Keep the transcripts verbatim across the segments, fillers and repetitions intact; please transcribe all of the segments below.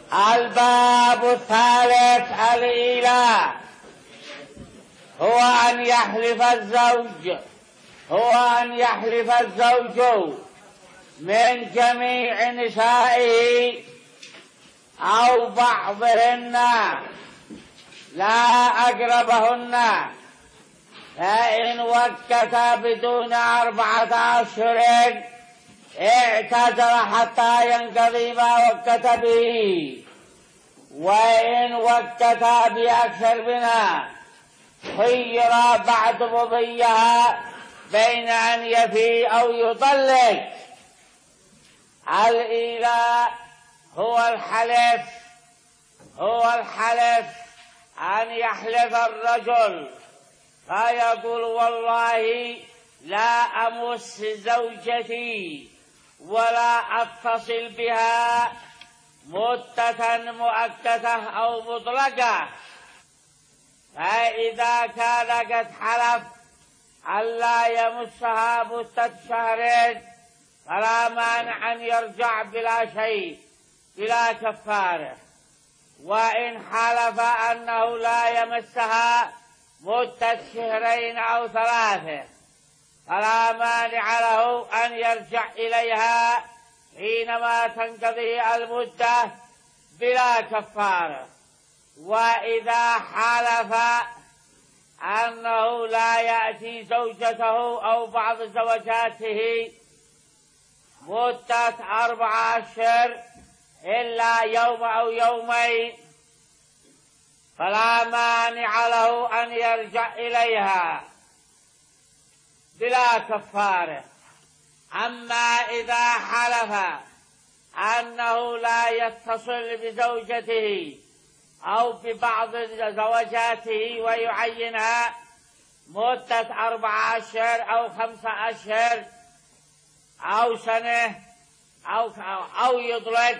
الباب الثالث الإيلاء، هو أن يحلف الزوج هو أن يحلف الزوج من جميع نسائه أو بعضهن لا أقربهن، فإن وكت بدون أربعة أشهر اعتذر حتى ينقضي ما وكت به، وإن وكت بأكثر منها خير بعد مضيها بين أن يفي أو يطلق. الإيلاء هو الحلف هو الحلف أن يحلف الرجل فيقول والله لا أمس زوجتي ولا أتصل بها مدة مؤقتة أو مطلقة، فإذا كان قد حلف ألا يمسها مدة شهرين فلا مانع أن يرجع بلا شيء بلا كفارة، وإن حلف أنه لا يمسها مدة شهرين أو ثلاثة فلا مانع له أن يرجع إليها حينما تنقضي المدة بلا كفارة. وإذا حلف أنه لا يأتي زوجته أو بعض زوجاته مدة أربعة أشهر إلا يوم أو يومين فلا مانع له أن يرجع إليها بلا كفارة. أما إذا حلف أنه لا يتصل بزوجته أو ببعض زوجاته ويعينها مدة أربعة أشهر أو خمسة أشهر أو سنة أو, أو يطلق،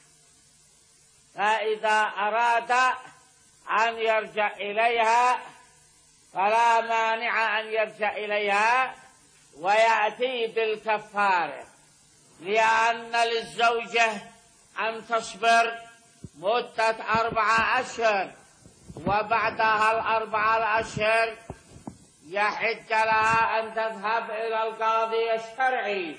فإذا أراد أن يرجع إليها فلا مانع أن يرجع إليها ويأتي بالكفارة، لأن للزوجة أن تصبر مدة أربعة أشهر وبعدها الأربعة الأشهر يحق لها أن تذهب إلى القاضي الشرعي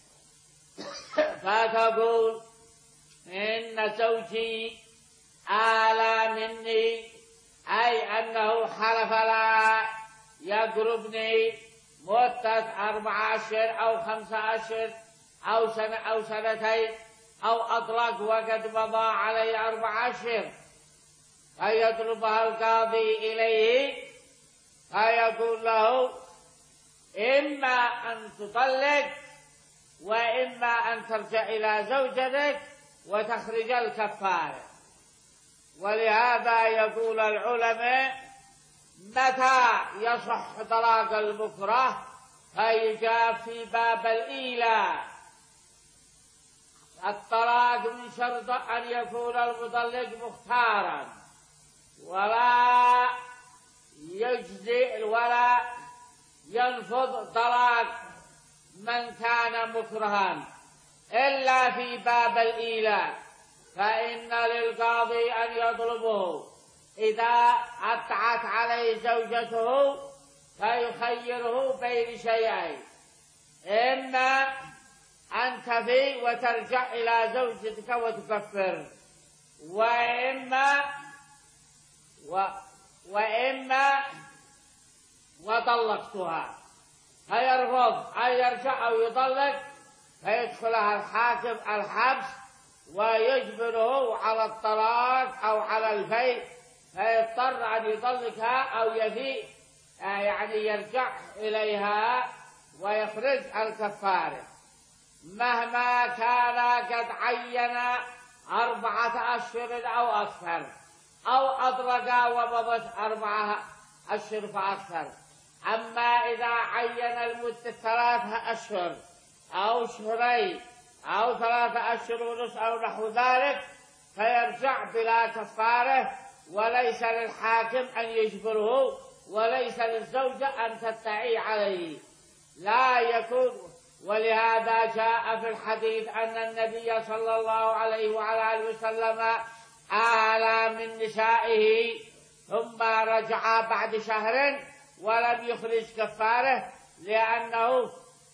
فتقول إن زوجي آلى مني، أي أنه حلف لا يقربني مدة أربعة أشهر أو خمسة أشهر أو سنة أو سنتين أو أطلق وقد مضى عليه أربع أشهر، فيطلبها القاضي إليه فيقول له إما أن تطلق وإما أن ترجع إلى زوجتك وتخرج الكفارة. ولهذا يقول العلماء متى يصح طلاق المكره فيجاب في باب الإيلاء. الطلاق من شرط أن يكون المطلق مختارا ولا يجزئ ولا ينفض طلاق من كان مكرها إلا في باب الإيلاء، فإن للقاضي أن يطلبه إذا أطعت عليه زوجته فيخيره بين شيئين، إما أن تفي وترجع إلى زوجتك وتكفر، وإما و وإما وطلقتها، فيرفض أن يرجع أو يطلق فيدخلها الحاكم الحبس ويجبره على الطلاق أو على الفي، فيضطر أن يطلقها أو يفي يعني يرجع إليها ويخرج الكفارة. مهما كان قد عين أربعة أشهر أو أكثر أو أطلق ومضت أربعة أشهر فأكثر. أما إذا عين المدة ثلاثة أشهر أو شهرين أو ثلاثة أشهر ونصف أو نحو ذلك فيرجع بلا كفارة، وليس للحاكم أن يجبره وليس للزوجة أن تدعي عليه. لا يكون ولهذا جاء في الحديث أن النبي صلى الله عليه وعلى آله وسلم آلى من نسائه ثم رجع بعد شهر ولم يخرج كفاره، لأنه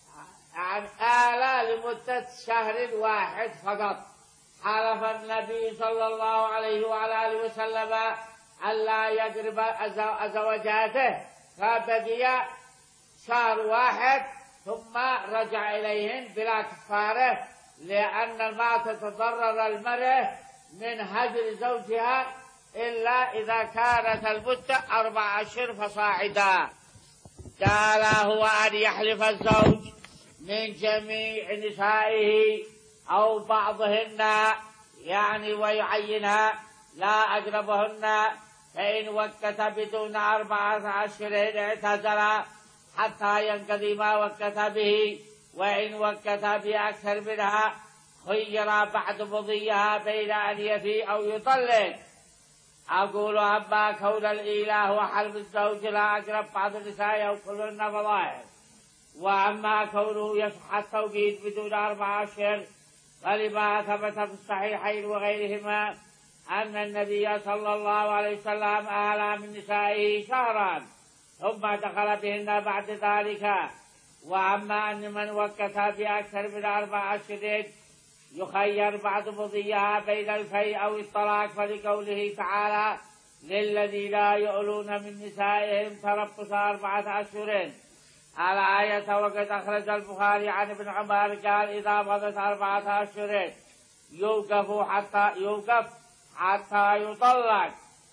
آلى لمدة شهر واحد فقط. حلف النبي صلى الله عليه وعلى آله وسلم ألا يقرب زوجاته، فبقي شهر واحد ثم رجع إليهن بلا كفارة، لأن ما تتضرر المرأة من هجر زوجها إلا إذا كانت المدة أربع أشهر فصاعدا. قال هو أن يحلف الزوج من جميع نسائه أو بعضهن يعني ويعينها لا أقربهن، فإن وكت بدون أربعة أشهر اعتزل حتى ينقضي ما وكت به، وإن وكت بأكثر منها خير بعد مضيها بين أن يفي أو يطلق. أقول أما كون الإله وحلف الزوج لا أقرب بعض النساء أو كلهن فظاهر، وأما كونه يصح التوقيت بدون أربعة أشهر فلما ثبت في الصحيحين وغيرهما أن النبي صلى الله عليه وسلم آلى من نسائه شهرا ثم دخل بهن بعد ذلك. وأما أن من وكت بأكثر من أربع أشهر يخير بعد مضيها بين الفيء أو الطلاق، فلقوله تعالى للذين لا يؤلون من نسائهم تربص أربعة أشهر الآية. وقد أخرج البخاري عن ابن عمر قال إذا مضت أربعة أشهر يوقف حتى يوقف حتى يطلق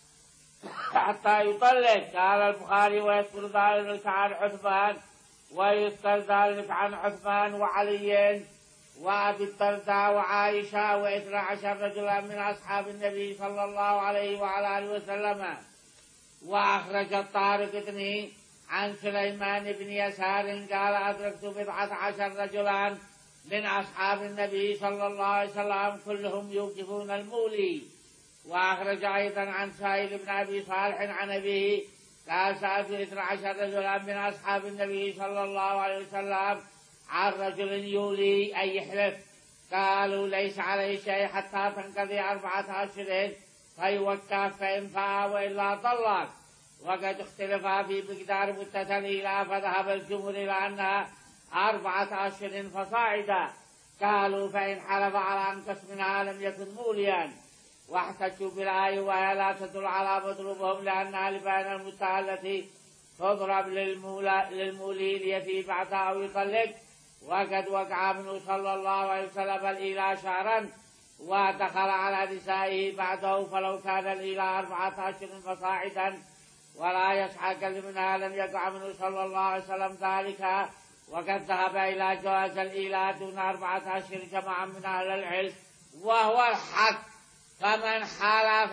حتى يطلق. قال البخاري ويذكر ذلك عن عثمان، ويذكر ذلك عن عثمان وعلي وأبي الدرداء وعائشة واثنى عشر رجلا من أصحاب النبي صلى الله عليه وعلى آله وسلم. وأخرج الطارقطني عن سليمان بن يسار قال أدركت بضعة عشر رجلا من أصحاب النبي صلى الله عليه وسلم كلهم يوقفون المولي. وأخرج أيضا عن سائل بن أبي صالح عن أبيه قال سألت اثنى عشر رجلا من أصحاب النبي صلى الله عليه وسلم عن رجل يولي أي يحلف، قالوا ليس عليه شيء حتى تنقضي أربعة أشهر فيوكف فإن فاء وإلا طلق. وقد اختلف في مقدار مدة الإيلاء، فذهب الجمهور إلى أنها أربعة أشهر فصاعدا. قالوا فإن حلف على أنقص منها لم يكن موليا، واحتجوا بالآية وهي لا تدل على مطلوبهم لأنها لبيان المدة التي تضرب للمولي ليفي بعدها أو يطلق. وقد وقع منه صلى الله عليه وسلم الإيلاء شهرا ودخل على نسائه بعده، فلو كان الإيلاء أربعة أشهر فصاعدا ولا يسعى كل منها لم يقع منه صلى الله عليه وسلم ذلك. وقد ذهب إلى جواز الإيلاء دون أربعة أشهر جماعة من أهل العلم وهو الحق. فمن حلف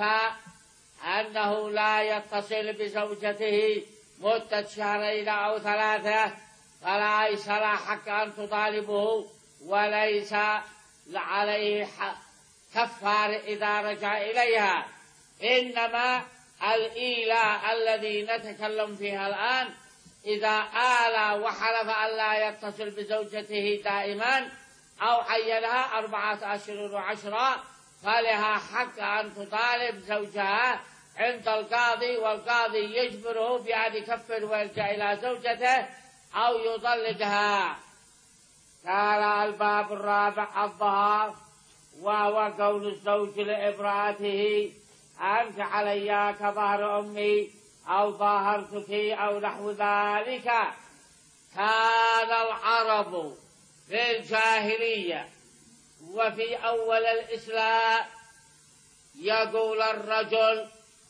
أنه لا يتصل بزوجته مدة شهرين أو ثلاثة فليس له حق أن تطالبه، وليس عليه كفار إذا رجع إليها. إنما الإيلاء الذي نتكلم فيها الآن إذا آلى وحلف أن لا يتصل بزوجته دائما أو عينها أربعة أشهر وعشرة فلها حق أن تطالب زوجها عند القاضي، والقاضي يجبره بأن يكفر ويرجع إلى زوجته أو يطلقها. قال الباب الرابع الظهار، وهو قول الزوج لامرأته أنت علي كظهر أمي أو ظاهرتك أو نحو ذلك. كان العرب في الجاهلية وفي أول الإسلام يقول الرجل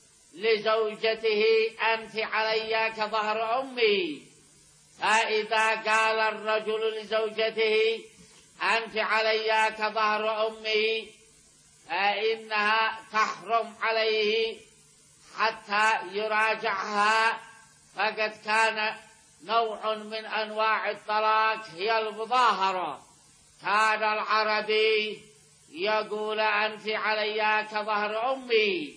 لزوجته أنت علي كظهر أمي، فإذا قال الرجل لزوجته أنت علي كظهر أمي فإنها تحرم عليه حتى يراجعها، فقد كان نوع من أنواع الطلاق هي المظاهرة. كان العربي يقول أنت علي كظهر أمي.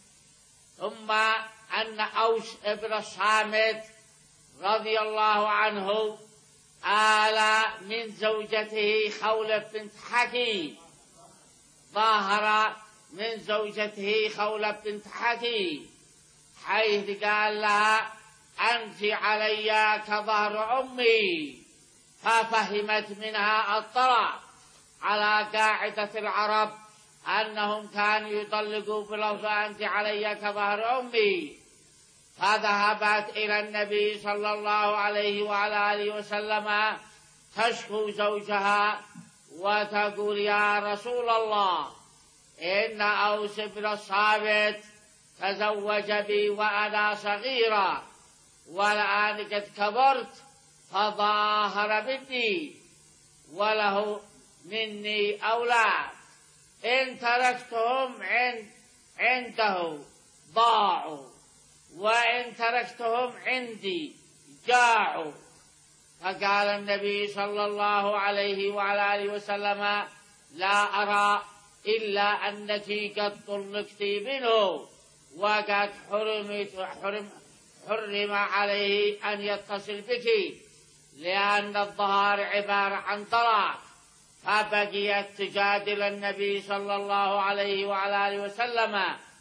ثم أن أوس ابن الصامت رضي الله عنه آل من زوجته خولة بنت حكيم، ظاهر من زوجته خولة بنت حكيم، حيث قال لها أنت علي كظهر أمي، ففهمت منها الطلاق على قاعدة العرب أنهم كانوا يطلقوا بلفظ أنت علي كظهر أمي، فذهبت إلى النبي صلى الله عليه وعلى آله وسلم تشكو زوجها وتقول يا رسول الله إن أوس بن الصامت تزوج بي وأنا صغيرة والآن قد كبرت فظاهر مني وله مني أولاد، إن تركتهم عند عنده ضاعوا وإن تركتهم عندي جاعوا. فقال النبي صلى الله عليه وعلى آله وسلم لا أرى إلا أنك قد طلقت منه وقد حرمت حرم, حرم عليه أن يتصل بك، لأن الظهار عبارة عن طلاق. فبقيت تجادل النبي صلى الله عليه وعلى آله وسلم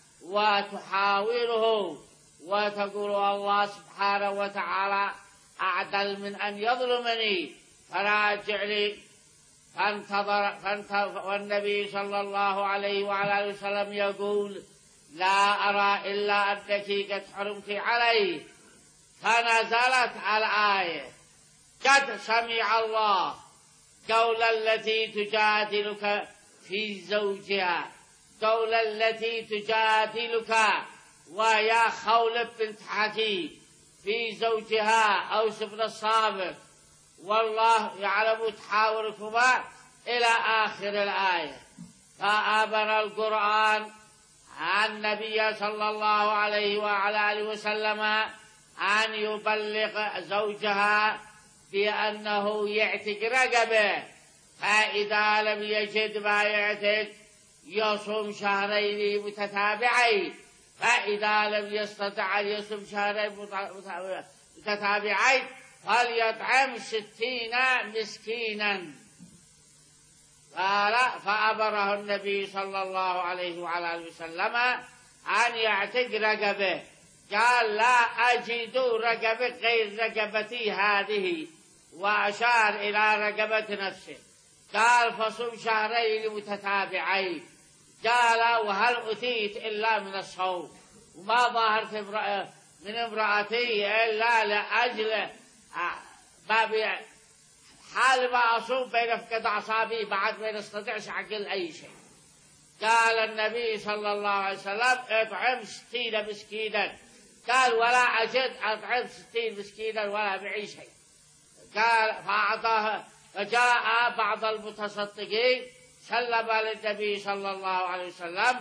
وتحاوره وتقول الله سبحانه وتعالى أعدل من أن يظلمني فراجع لي. فانتظر فانتظر والنبي صلى الله عليه وعلى آله وسلم يقول لا أرى إلا أنك قد حرمت عليه. فنزلت الآية قد سمع الله قول التي تجادلك في زوجها، قول التي تجادلك ويا خولة بنت حكيم في زوجها أوس بن الصامت والله يعلم تحاوركما إلى آخر الآية. فأمر القرآن النبي صلى الله عليه وعلى آله وسلم أن يبلغ زوجها بأنه يعتق رقبه، فإذا لم يجد ما يعتق يصوم شهرين متتابعين، فإذا لم يستطع أن يصوم شهرين متتابعين فليطعم ستين مسكينا. فأمره النبي صلى الله عليه وعلى آله وسلم أن يعتق رقبه. قال لا أجد رقبة غير رقبتي هذه، وأشار إلى رقبة نفسه. قال فصم شهرين متتابعين. قال وهل أتيت إلا من الصوم، وما ظهرت من امرأتي إلا لأجل بابي حال ما أصوم بين فقد أعصابي بعد ما نستطيعش عقل أي شيء. قال النبي صلى الله عليه وسلم اطعم ستين مسكينا. قال ولا أجد أطعم ستين مسكينا ولا معي شيء. قال فأعطاه. فجاء بعض المتصدقين سلم للنبي صلى الله عليه وسلم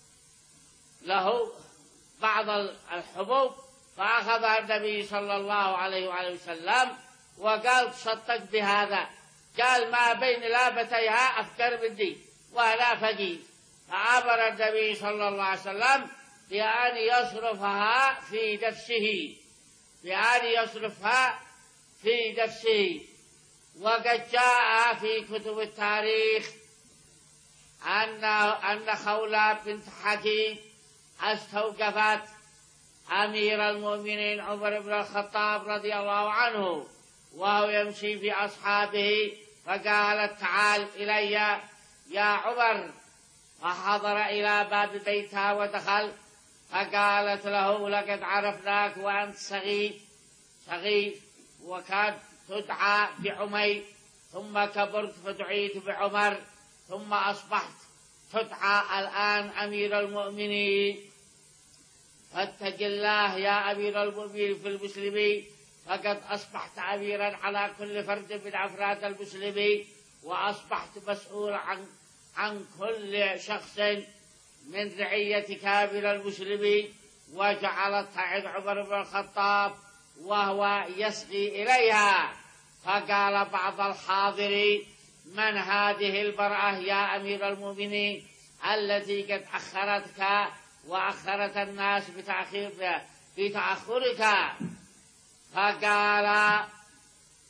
له بعض الحبوب، فأخذها النبي صلى الله عليه وآله وسلم وقال تصدق بهذا. قال ما بين لابتيها أفكر مني وأنا فقير. فأمر النبي صلى الله عليه وسلم بأن يصرفها في نفسه، بأن يصرفها في نفسه. وقد جاء في كتب التاريخ أن أن خولة بنت حكيم استوقفت أمير المؤمنين عمر بن الخطاب رضي الله عنه وهو يمشي في أصحابه، فقالت تعال إلي يا عمر. فحضر إلى باب بيتها ودخل، فقالت له لقد عرفناك وأنت صغير صغير وكان تدعى بعمير، ثم كبرت فدعيت بعمر، ثم أصبحت تدعى الآن أمير المؤمنين. فاتق الله يا أمير المؤمنين في المسلمين، فقد أصبحت أميرا على كل فرد من أفراد المسلمين، وأصبحت مسؤول عن عن كل شخص من رعية كامل المسلمين. وجعلت تعد عمر بن الخطاب وهو يسقي إليها. فقال بعض الحاضرين من هذه المرأة يا أمير المؤمنين التي قد أخرتك وأخرت الناس بتأخير بتأخرك؟ فقال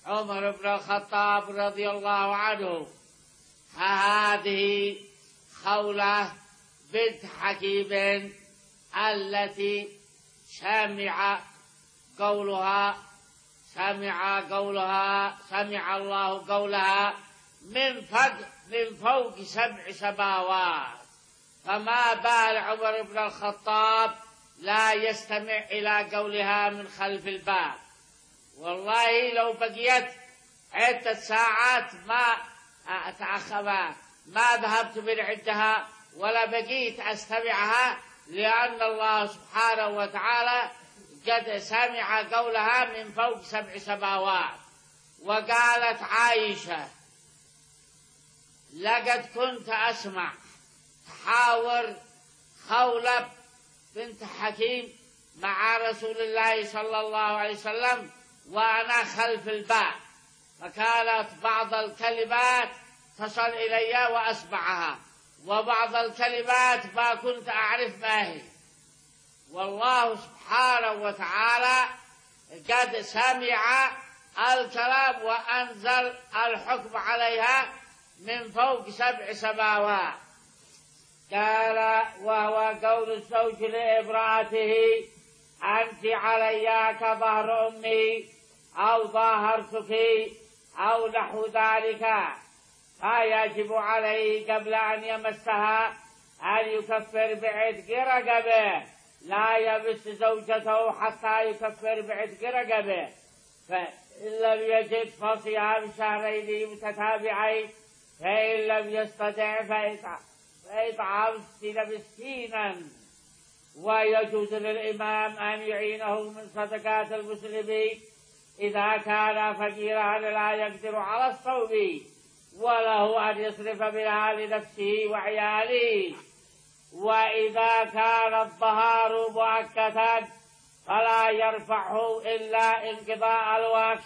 عمر بن الخطاب رضي الله عنه: هذه خولة بنت حكيم التي سمع قولها سمع قولها سمع الله قولها من فوق من فوق سبع سماوات، فما بال عمر بن الخطاب لا يستمع إلى قولها من خلف الباب. والله لو بقيت عدة ساعات ما أتأخر ما ذهبت من عندها ولا بقيت أستمعها، لأن الله سبحانه وتعالى قد سمع قولها من فوق سبع سماوات. وقالت عائشة: لقد كنت أسمع تحاور خولة بنت حكيم مع رسول الله صلى الله عليه وسلم وأنا خلف الباب، فكانت بعض الكلمات تصل إلي وأسمعها، وبعض الكلمات ما كنت أعرف ما هي. والله سبحانه وتعالى قد سمع الكلام وأنزل الحكم عليها من فوق سبع سماوات. قال: وهو قول الزوج لامرأته: أنت علي كظهر أمي، أو ظاهرتك، أو نحو ذلك، فيجب عليه قبل أن يمسها أن يكفر بعتق رقبه، لا يمس زوجته حتى يكفر بعتق رقبه. فإن لم يجد فصيام شهرين متتابعين، فإن لم يستطع فإطعام ستين مسكينا. ويجوز للإمام أن يعينه من صدقات المسلمين إذا كان فقيرا لا يقدر على الصوم، وله أن يصرف منها لنفسه وعياله. وإذا كان الظهار مؤقتا فلا يرفعه إلا انقضاء الوقت.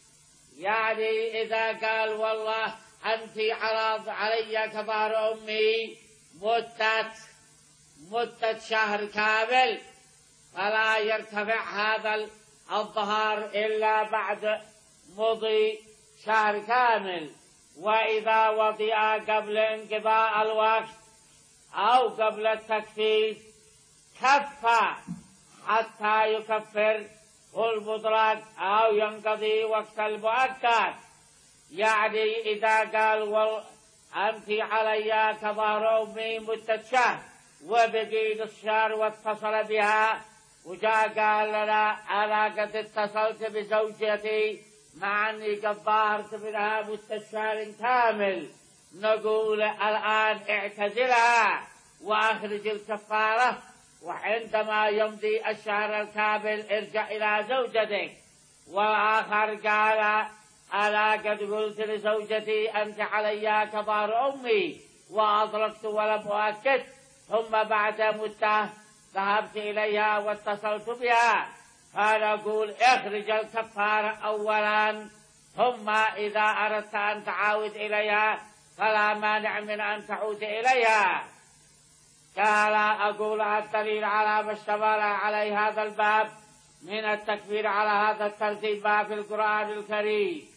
يعني إذا قال: والله أنت علي كظهر أمي مدة مدة شهر كامل، فلا يرتفع هذا الظهر إلا بعد مضي شهر كامل. وإذا وطئ قبل انقضاء الوقت أو قبل التكفير كفى حتى يكفر المطلق أو ينقضي وقت المؤكد. يعني إذا قال: أنت علي كظهر أمي مدة شهر، وبقي نصف شهر واتصل بها وجاء قال لنا: أنا قد اتصلت بزوجتي مع أني قد ظاهرت منها مدة شهر كامل، نقول الآن اعتزلها وأخرج الكفارة، وعندما يمضي الشهر الكامل ارجع إلى زوجتك. والآخر قال: أنا قد قلت لزوجتي أنت علي كظهر أمي وأطلقت ولم أؤكد، ثم بعد مدة ذهبت إليها واتصلت بها، فنقول اخرج الكفارة أولا، ثم إذا أردت أن تعود إليها فلا مانع من أن تعود إليها. قال: أقول الدليل على ما اشتمل عليه هذا الباب من التكفير على هذا الترتيب ما في القرآن الكريم،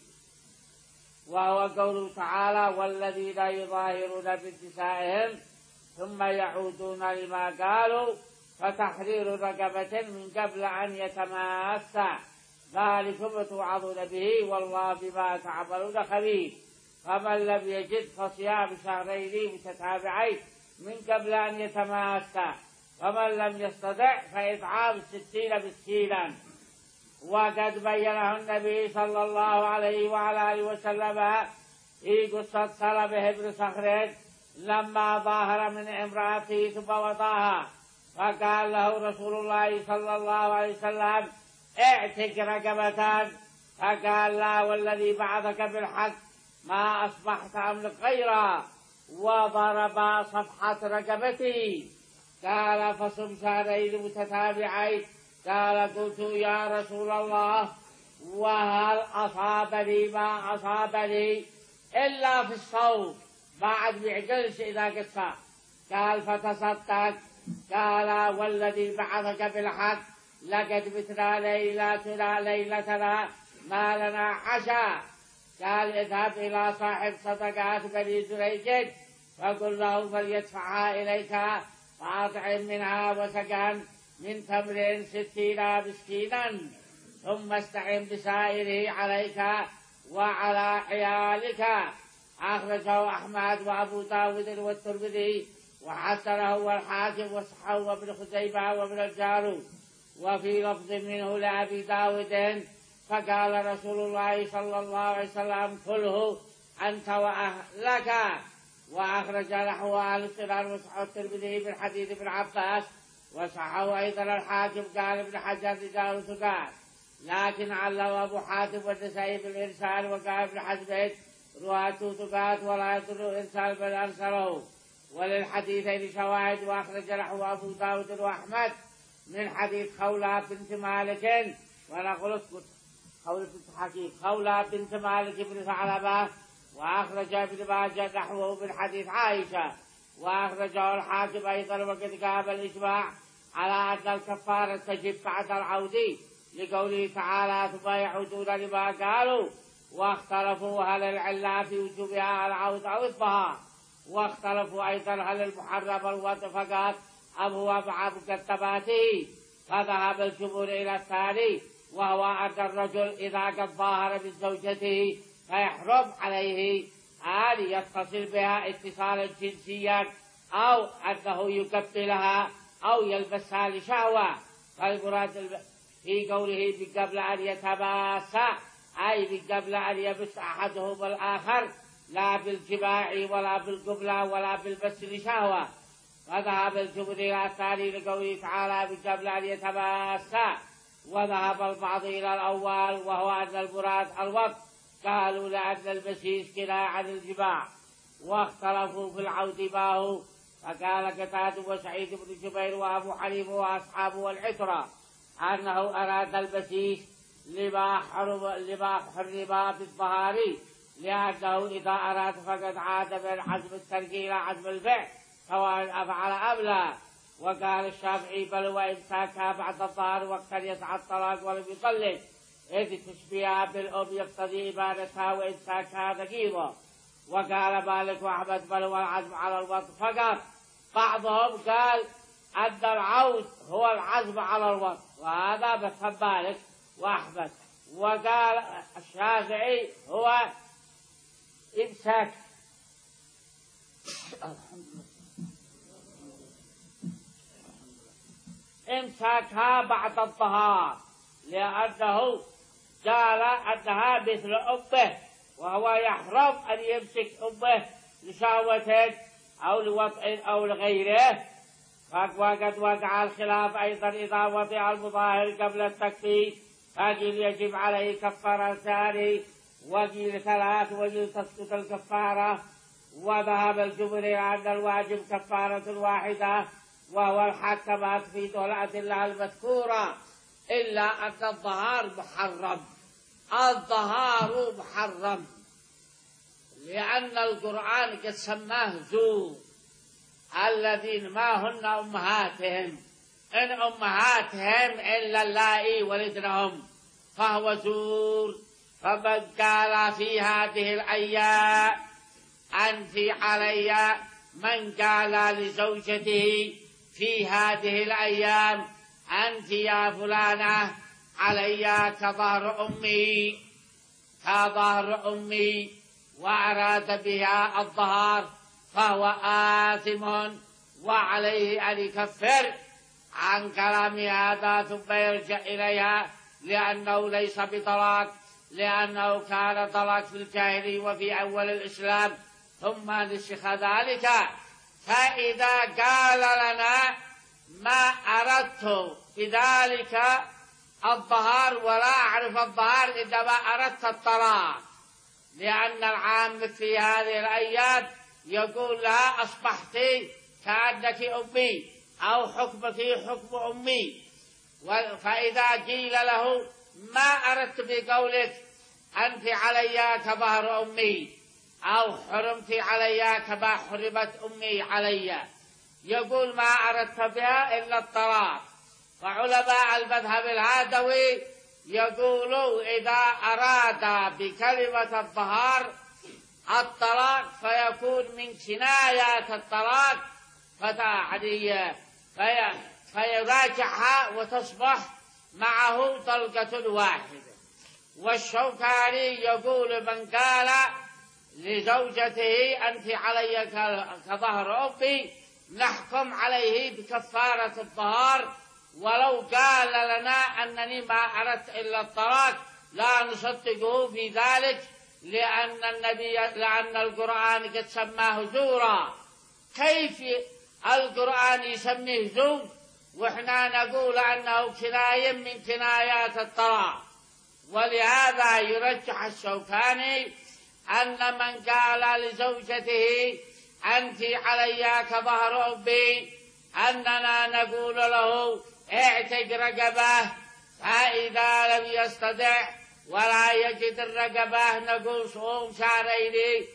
وهو قوله تعالى: والذين يظاهرون من نسائهم ثم يعودون لما قالوا فتحرير رقبة من قبل أن يتماسا، ذلكم توعظون به والله بما تعملون خبير. فمن لم يجد فصيام شهرين متتابعين من قبل أن يتماسا، ومن لم يستطع فإطعام ستين مسكينا. وقد بينه النبي صلى الله عليه وعلى آله وسلم في قصة سلمة بن صخر لما ظاهر من امرأته ثم وضعها، فقال له رسول الله صلى الله عليه وسلم: اعتق رقبة، فقال: لا والذي بعثك بالحق ما أصبحت أملك غيرها، وضرب صفحة رقبتي. قال: فصم شهرين متتابعين. قال: قلت يا رسول الله وهل أصابني ما أصابني إلا في الصوم، بعد معجلس إذا قصة. قال: فتصدق. قال: والذي بعثك بالحق لقد بتنا ليلتنا ليلتنا ما لنا عشاء. قال اذهب إلى صاحب صدقات بني زريج فقل له فليدفعها إليك فأطعم منها وسكن من تمر ستين مسكينا، ثم استعن بسائره عليك وعلى عيالك. أخرجه أحمد وأبو داود والترمذي وحسنه والحاكم وصححه وابن خزيمة وابن الجارود. وفي لفظ منه لأبي داود فقال رسول الله صلى الله عليه وسلم كله أنت وأهلك. وأخرج نحو أهل السنن وصححه الترمذي من حديث ابن عباس وصححه أيضا الحاكم. قال ابن حجر رجال ثقات، لكن علّه أبو حاتم والنسائي بالإرسال. وقال ابن حزم رواته ثقات ولا يضر إرسال بل أرسله. وللحديثين شواهد. وأخرج نحو أبو داود وأحمد من حديث خولة بنت مالك، ونقول خولة بنت حكيم خولة بنت مالك بن ثعلبة. وأخرج ابن ماجه نحوه من حديث عائشة. وأخرجه الحاكم أيضا. وقد قام الإجماع على أن الكفارة تجب بعد العود لقوله تعالى ثم يعودون لما قالوا. واختلفوا هل العلة في وجوبها العود أو الظهار. واختلفوا أيضا هل المحرم الوضع فقط أم هو مع مكتباته. فذهب الجمهور إلى الثاني، وهو أن الرجل إذا قد ظاهر من زوجته فيحرم عليه أن يتصل بها اتصالا جنسيا أو أنه يقبلها أو يلبسها لشهوة. فالمراد في قوله من قبل أن يتماسى أي من قبل أن يمس أحدهم الآخر، لا بالجماع ولا بالقبلة ولا بالمس لشهوة. وذهب الجمهور إلى الثاني لقوله تعالى من قبل أن يتماسى. وذهب البعض إلى الأول وهو أن المراد الوضع، قالوا لأن المسيس كناية عن الجماع. واختلفوا في العود ما هو، فقال قتادة وسعيد بن جبير وأبو حنيفة وأصحابه والعترة أنه أراد المسيس لما حرم لما حرم بالظهار، لأنه إذا أراد فقد عاد من عزم الترك إلى عزم الفعل سواء أفعل أم لا. وقال الشافعي بل وإمساكها بعد الظهر وقتا يسعى الطلاق ولم يطلق، إذ تشبيهها بالأم يقتضي إبادتها وإمساكها نقيضة. وقال مالك وأحمد بل والعزم على الوضع فقط. بعضهم قال أن العود هو العزم على الوضع، وهذا مذهب مالك وأحمد. وقال الشافعي هو إمساك. إمساكها بعد الطهار، لأنه قال أنها مثل أمه، وهو يحرم أن يمسك أمه لشهوة أو لوطء أو لغيره. وقد وقع الخلاف أيضا إذا وضع المظاهر قبل التكفير، فقيل يجب عليه كفارة ثاني، وقيل ثلاث، وقيل تسقط الكفارة. وذهب الجمهور إلى أن الواجب كفارة واحدة وهو الحد كما تفيده الأدلة المذكورة، إلا أن الظهار محرم. الظهار محرم لأن القرآن قد سماه زور، الذين ما هن أمهاتهم إن أمهاتهم إلا اللائي ولدنهم فهو زور. فمن قال في هذه الأيام أنت علي، من قال لزوجته في هذه الأيام أنت يا فلانة علي كظهر أمي كظهر أمي وأراد بها الظهار فهو آثم، وعليه أن يكفر عن كلام هذا ثم يرجع إليها، لأنه ليس بطلاق، لأنه كان طلاق في الجاهلية وفي أول الإسلام ثم نسخ ذلك. فإذا قال لنا ما أردت بذلك الظهار ولا أعرف الظهار إنما أردت الطلاق، لأن العام في هذه الأيام يقول لها أصبحت كأنك أمي أو حكمك حكم أمي. فإذا قيل له ما أردت بقولك أنت علي كظهر أمي أو حرمت علي كما حرمت أمي علي، يقول ما أردت بها إلا الطلاق. فعلماء المذهب الهادوي يقولوا إذا أراد بكلمة الظهار الطلاق فيكون من كنايات الطلاق فتعدية في فيراجعها وتصبح معه طلقة واحدة. والشوكاني يقول من قال لزوجته أنت علي كظهر أمي نحكم عليه بكفارة الظهار، ولو قال لنا أنني ما أردت إلا الطلاق لا نصدقه في ذلك، لأن النبي لأن القرآن قد سماه زورا. كيف القرآن يسميه زور وإحنا نقول أنه كناية من كنايات الطلاق؟ ولهذا يرجح الشوكاني أن من قال لزوجته أنت علي كظهر أمي أننا نقول له اعتق رقبه، فإذا لم يستطع ولا يجد الرقبة نقول صوم شهرين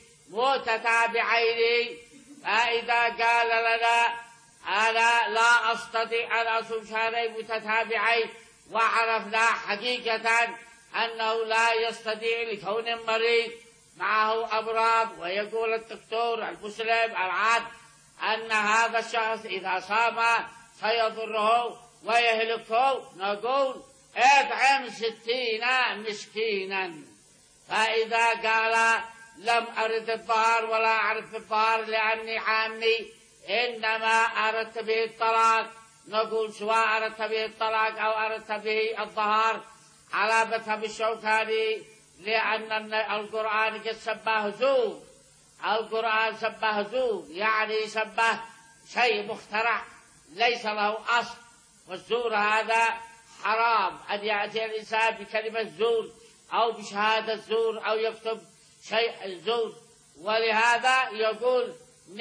متتابعين. فإذا قال لنا أنا لا أستطيع أن أصوم شهرين متتابعين وعرفنا حقيقة أنه لا يستطيع لكون مريض معه أمراض، ويقول الدكتور المسلم العاد أن هذا الشخص إذا صام سيضره ويهلكه، نقول اطعم ستين مسكينا. فإذا قال لم أرد الظهر ولا أعرف الظهر لأني عامي إنما أردت به الطلاق، نقول سواء أردت به الطلاق أو أردت به الظهر على مذهب الشوكاني، لأن القرآن قد سباه زور. القرآن سباه زور يعني سباه شيء مخترع ليس له أصل، والزور هذا حرام أن يأتي الإنسان بكلمة زور أو بشهادة زور أو يكتب شيء زور. ولهذا يقول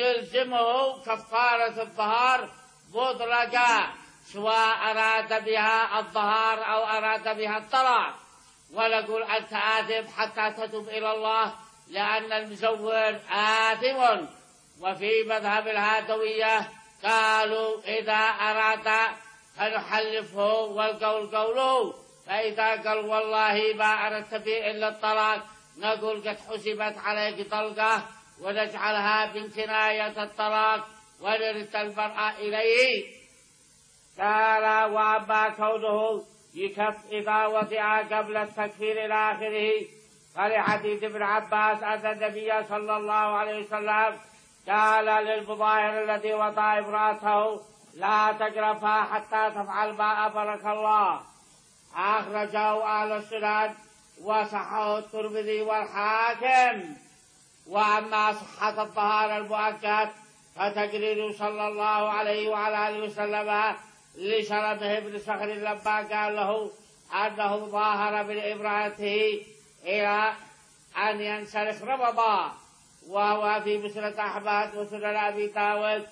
نلزمه كفارة الظهار مطلقا سواء أراد بها الظهار أو أراد بها الطلاق، ونقول أنت آثم حتى تتوب إلى الله لأن المزور آثم. وفي مذهب الهادوية قالوا إذا أراد فنحلفه والقول قوله، فإذا قال والله ما أردت به إلا الطلاق نقول قد حسبت عليك طلقة ونجعلها من كناية الطلاق ونرد المرأة إليه. قال وأما كونه يكف إذا وضع قبل التكفير إلى آخره، فلحديث ابن عباس أن النبي صلى الله عليه وسلم قال للمظاهر الذي وضع امرأته لا تقربها حتى تفعل ما أمرك الله. أخرجه أهل السنن وصححه الترمذي والحاكم. وأما صحة الطهارة المؤكد فتقرير صلى الله عليه وعلى آله وسلم لشرمه بن صخر لما قال له أنه ظاهر من امرأته إلى أن ينسلخ رمضان، وهو في مسند أحمد وسنن أبي داود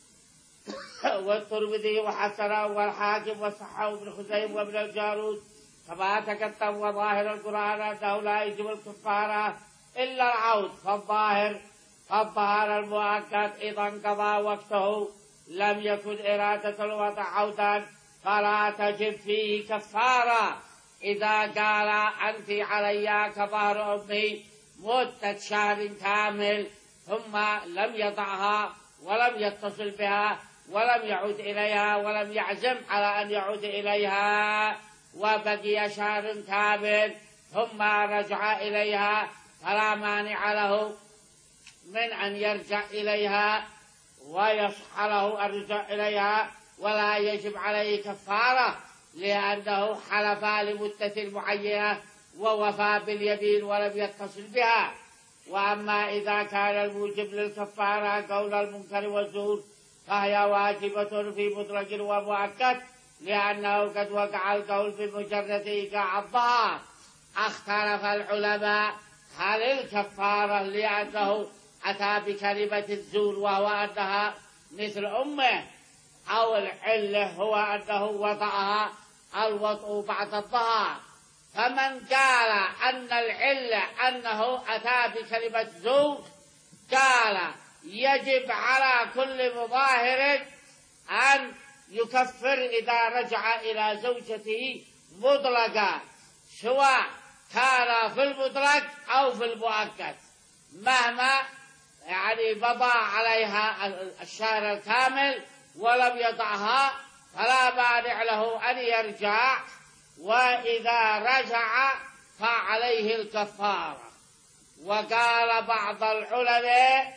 والترمذي وحسنه والحاكم وصححه ابن خزيمة وابن الجارود كما تكتب. وظاهر القرآن أنه لا يجب الكفارة إلا العود، فالظاهر فالظهار المؤكد إذا انقضى وقته لم يكن إرادة الوضع عودا فلا تجب فيه كفارة. إذا قال أنت علي كظهر أمي مدة شهر كامل ثم لم يضعها ولم يتصل بها ولم يعود إليها ولم يعزم على أن يعود إليها وبقي شهر كامل ثم رجع إليها فلا مانع له من أن يرجع إليها ويصح له الرجوع إليها ولا يجب عليه كفارة، لأنه حلف لمدة معينة ووفى باليمين ولم يتصل بها. وأما إذا كان الموجب للكفارة قول المنكر والزور فهي واجبة في مطلق ومؤكد، لأنه قد وقع القول بمجرد إيقاع الظهار. اختلف العلماء هل الكفارة لأنه أتى بكلمة الزور وهو أنها مثل أمه، أو العلة هو أنه وضعها الوطء بعد الظهار. فمن قال أن العلة أنه أتى بكلمة زور قال يجب على كل مظاهر أن يكفر إذا رجع إلى زوجته مطلقا، سواء كان في المطلق أو في المؤقت، مهما يعني مضى عليها الشهر الكامل ولم يطعها فلا مانع له أن يرجع، وإذا رجع فعليه الكفارة. وقال بعض العلماء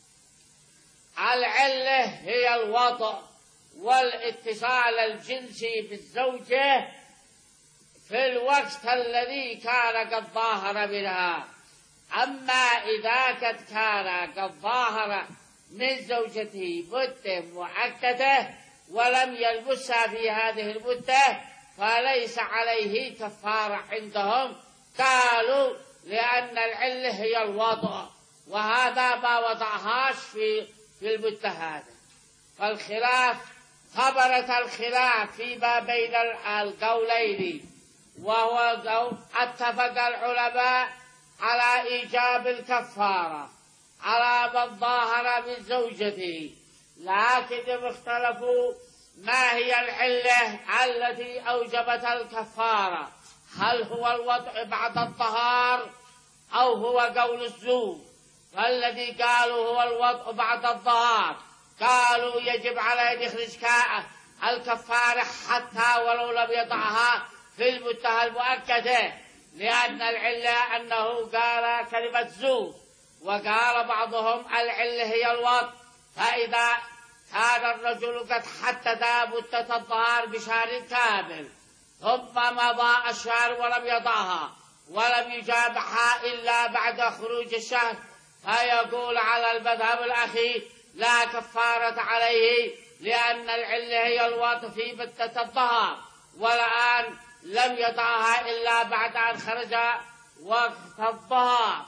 العلة هي الوطء والاتصال الجنسي بالزوجة في الوقت الذي كان قد ظاهر منها. أما إذا قد كان قد ظاهر من زوجته مدة مؤقتة ولم يلبسها في هذه المدة فليس عليه كفارة عندهم، قالوا لأن العلة هي الوضع، وهذا ما وضعهاش في في المدة هذا. فالخلاف ثبت الخلاف فيما بين القولين، وهو اتفق العلماء على إيجاب الكفارة على من ظاهر من زوجته، لكن اختلفوا ما هي العلة التي أوجبت الكفارة، هل هو الوضع بعد الطهار أو هو قول الزور؟ فالذي قالوا هو الوضع بعد الطهار قالوا يجب عليه أن يخرج الكفارة حتى ولو لم يضعها في المدة المؤكدة، لأن العلة أنه قال كلمة زور. وقال بعضهم العلة هي الوضع، فإذا كان الرجل قد حدد مدة الطهار بشهر كامل ثم مضى الشهر ولم يضعها ولم يجامعها إلا بعد خروج الشهر، فيقول على المذهب الأخير لا كفارة عليه، لأن العلة هي الوضع في مدة الطهار، والآن لم يضعها إلا بعد أن خرج وقت الطهار.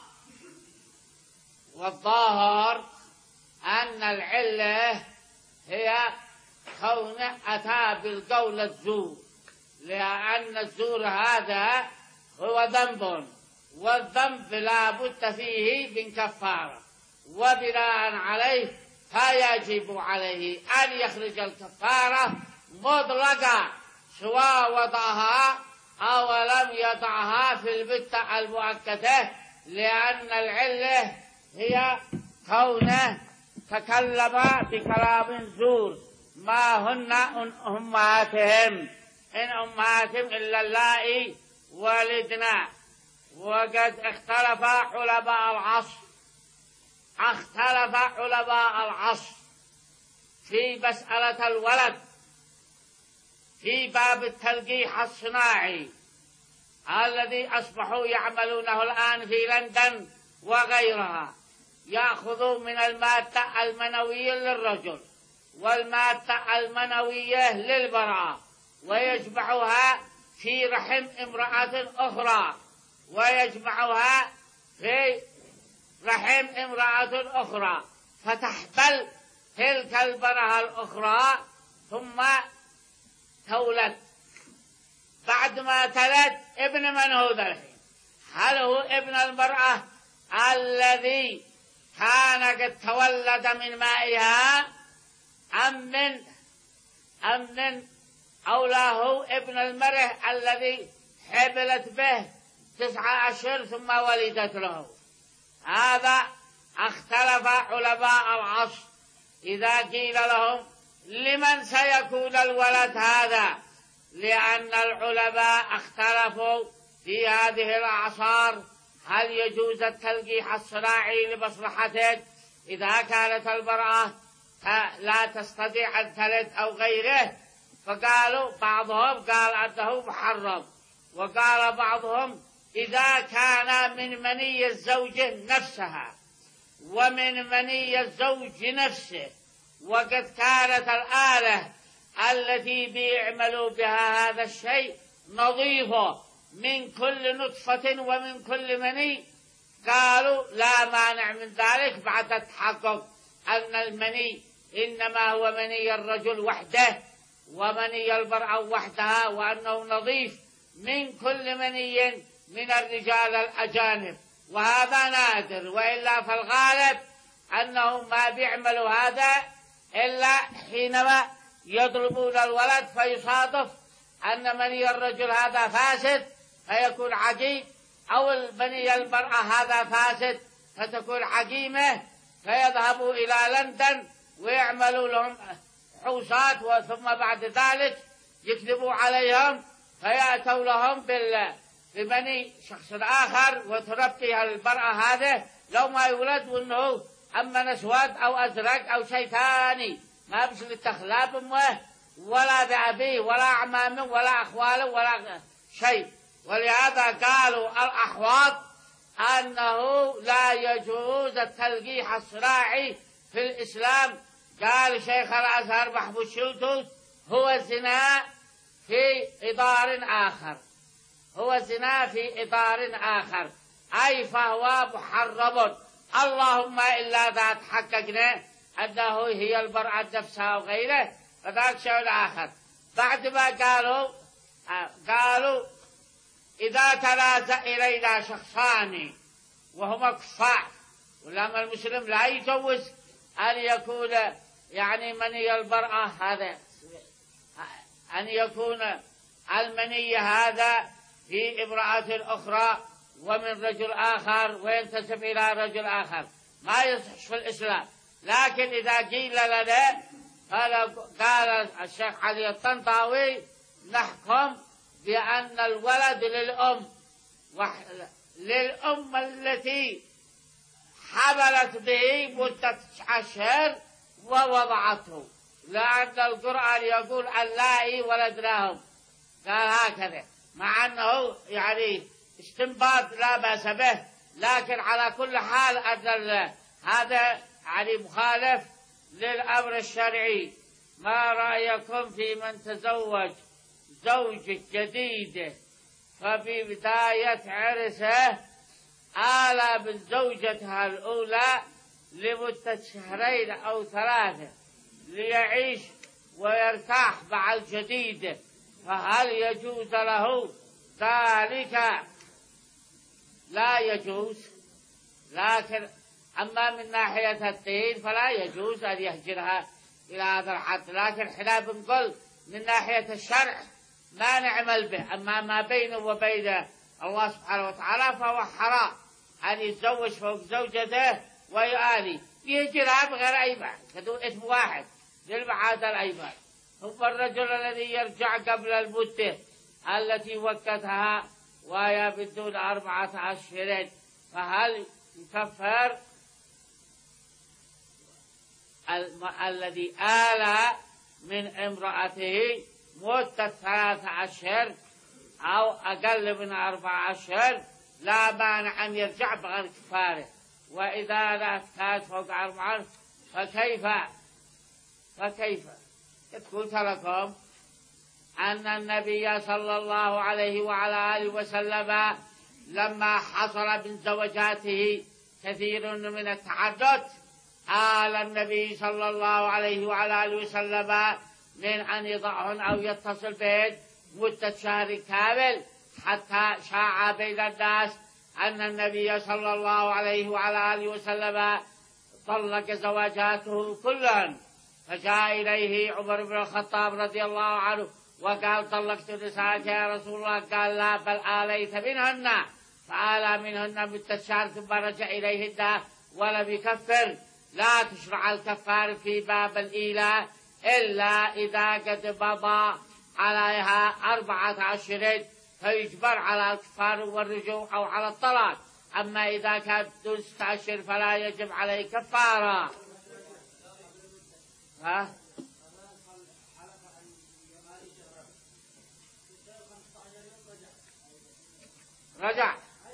والظاهر أن العلة هي كون أتى بالقول الزور، لأن الزور هذا هو ذنب، والذنب لا بد فيه من كفارة، وبناء عليه فيجب عليه أن يخرج الكفارة مطلقة سواء وضعها أو لم يضعها في المدة المؤكدة، لأن العلة هي كونه تكلم بكلام زور، ما هن أمهاتهم إن أمهاتهم إلا اللائي ولدنا. وقد اختلف علماء العصر اختلف علماء العصر في مسألة الولد في باب التلقيح الصناعي الذي أصبحوا يعملونه الآن في لندن وغيرها، يأخذوا من المادة المنوية للرجل والمادة المنوية للمرأة ويجمعها في رحم امرأة أخرى ويجمعها في رحم امرأة أخرى فتحبل تلك المرأة الأخرى ثم تولد. بعد ما تلد ابن من هو الحين؟ هل هو ابن المرأة الذي كان قد تولد من مائها أم من أم من أولاه ابن المرأة الذي حبلت به تسعة أشهر ثم ولدت له؟ هذا اختلف علماء العصر إذا قيل لهم لمن سيكون الولد هذا، لأن العلماء اختلفوا في هذه الأعصار هل يجوز التلقيح الصناعي لمصلحته إذا كانت المرأة لا تستطيع أن تلد أو غيره، فقالوا بعضهم قال أنه محرم، وقال بعضهم إذا كان من مني الزوجة نفسها ومن مني الزوج نفسه وقد كانت الآلة التي بيعملوا بها هذا الشيء نظيفة من كل نطفة ومن كل مني، قالوا لا مانع من ذلك بعد التحقق أن المني إنما هو مني الرجل وحده ومني المرأة وحدها، وأنه نظيف من كل مني من الرجال الأجانب، وهذا نادر، وإلا فالغالب أنهم ما بيعملوا هذا إلا حينما يطلبون الولد فيصادف أن مني الرجل هذا فاسد فيكون عقيم، أو البني المرأة هذا فاسد فتكون عقيمة، فيذهبوا إلى لندن ويعملوا لهم حوصات، وثم بعد ذلك يكذبوا عليهم فيأتوا لهم ببني شخص آخر، وتربي المرأة هذه لو ما يولد وأنه أما أسود أو أزرق أو شيء ثاني، ما مثل التخلاب أمه ولا بأبيه ولا أعمامه ولا أخواله ولا شيء. ولهذا قالوا الأحواض أنه لا يجوز التلقيح الصراعي في الإسلام. قال شيخ الأزهر محمود شلتوت هو زنا في إطار آخر، هو زنا في إطار آخر، أي فهو محرم، اللهم إلا إذا تحققنا أنه هي المرأة نفسها وغيره فذلك شيء آخر. بعد ما قالوا قالوا إذا تنازع إلينا شخصان وهما كفار، ولما المسلم لا يجوز أن يكون يعني مني المرأة هذا، أن يكون المني هذا في امرأة أخرى ومن رجل آخر وينتسب إلى رجل آخر، ما يصح في الإسلام. لكن إذا قيل لنا قال الشيخ علي الطنطاوي نحكم بأن الولد للأم للأم التي حملت به مدة أشهر ووضعته، لأن القرآن يقول اللائي ولدناهم، قال هكذا، مع أنه يعني استنباط لا بأس به، لكن على كل حال أن هذا يعني مخالف للأمر الشرعي. ما رأيكم في من تزوج زوجة جديدة ففي بداية عرسه آلى من زوجتها الأولى لمدة شهرين أو ثلاثة ليعيش ويرتاح مع الجديدة، فهل يجوز له ذلك؟ لا يجوز. لكن أما من ناحية الدين فلا يجوز أن يهجرها إلى هذا الحد، لكن احنا بنقول من ناحية الشرع ما نعمل به. أما ما بينه وبين الله سبحانه وتعالى فهو حرام أن يتزوج فوق زوجته ويؤالي، يهجرها بغير أيمان كدون اسم واحد للمعاد الأيمان. ثم الرجل الذي يرجع قبل المدة التي وقتها وهي بدون أربعة أشهر فهل يكفر الذي آل من امرأته مدة ثلاثة أشهر أو أقل من أربعة أشهر؟ لا مانع أن يرجع بغير كفاره. وإذا لا كانت فوق أربعة فكيف فكيف قلت لكم أن النبي صلى الله عليه وعلى آله وسلم لما حصل من زوجاته كثير من التعدد آل النبي صلى الله عليه وعلى آله وسلم من أن يضعهن أو يتصل بهن مدة شهر كامل، حتى شاع بين الناس أن النبي صلى الله عليه وعلى آله وسلم طلق زوجاته كلهن. فجاء إليه عمر بن الخطاب رضي الله عنه وقال طلقت نساءك يا رسول الله؟ قال لا، بل آليت منهن، فآلى منهن مدة شهر ثم رجع إليهن ولم يكفر. لا تشرع الكفار في باب الإيلاء إلا إذا قد مضى عليها أربعة أشهر فيجبر على الكفار والرجوع أو على الطلاق. أما إذا كانت دون ستة أشهر فلا يجب عليه كفارة. ها؟ رجع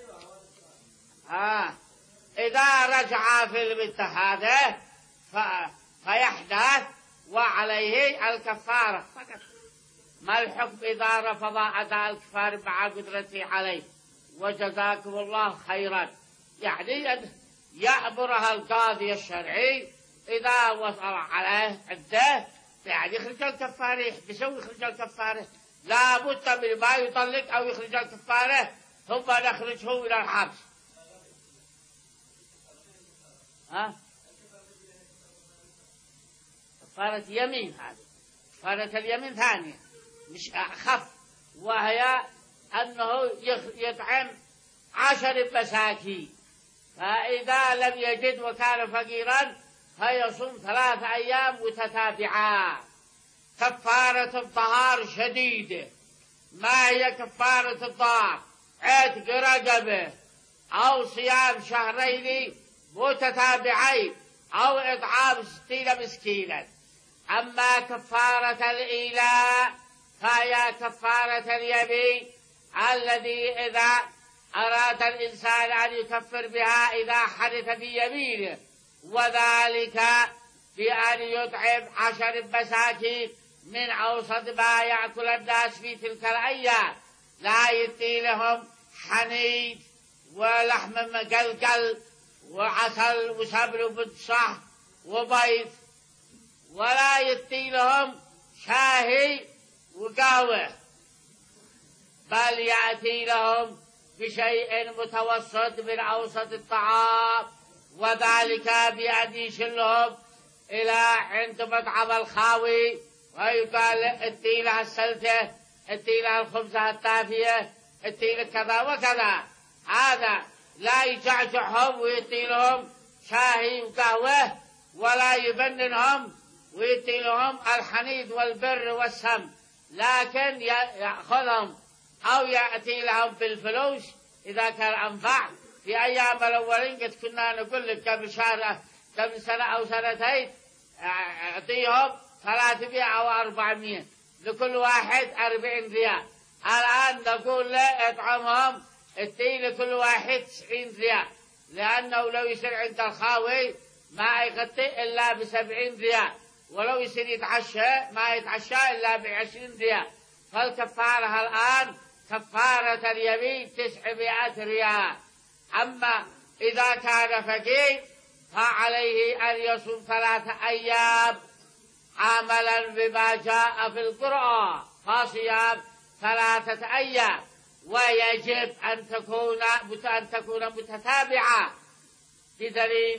آه. إذا رجع في المدة هذا فيحدث وعليه الكفارة فقط. ما الحكم إذا رفض أداء الكفار مع قدرته عليه؟ وجزاكم الله خيرا. يعني يأمرها القاضي الشرعي إذا وصل عليه عده يعني يخرج الكفارة، يحبسه ويخرج الكفارة، لا بد من ما يطلق أو يخرج الكفارة ثم نخرجه إلى الحبس. ها؟ كفارة يمين، هذه كفارة اليمين ثانية مش أخف، وهي أنه يطعم عشر مساكين، فإذا لم يجد وكان فقيرا فيصوم ثلاث أيام متتابعات. كفارة الطهار شديدة. ما هي كفارة الطهار؟ عتق رقبة أو صيام شهرين متتابعين أو إطعام ستين مسكينا. أما كفارة الإيلاء فهي كفارة اليمين الذي إذا أراد الإنسان أن يكفر بها إذا حدث بيمينه، وذلك بأن يطعم عشر مساكين من أوسط ما يأكل الناس في تلك الأيام، لا يدي لهم حنيذ ولحم مقلقل وعسل وسمن وبصح وبيض، ولا يدي لهم شاهي وقهوة، بل يأتي لهم بشيء متوسط من أوسط الطعام، وذلك بأن يشلهم إلى عند مطعم الخاوي ويقال ادي لها السلتة، ادي لها الخبزة الطافية، ادي لها كذا وكذا. هذا لا يجعجعهم ويدي لهم شاهي وقهوة، ولا يبننهم ويدي لهم الحنيذ والبر والسم، لكن يأخذهم أو يأتي لهم بالفلوس إذا كان أنفع. في أيام الأولين قد كنا نقول لك قبل شهر قبل سنة أو سنتين أعطيهم ثلاثمائة أو أربعمائة لكل واحد أربعين ريال. الآن نقول له اطعمهم ادي لكل واحد تسعين ريال، لأنه لو يصير عند الخاوي ما يغطي إلا بسبعين ريال، ولو يصير يتعشى ما يتعشى إلا بعشرين ريال. فالكفارة الآن كفارة اليمين تسعمائة ريال. أما إذا كان فقير فعليه أن يصوم ثلاثة أيام عملا بما جاء في القرآن، فصيام ثلاثة أيام، ويجب أن تكون أن تكون متتابعة بدليل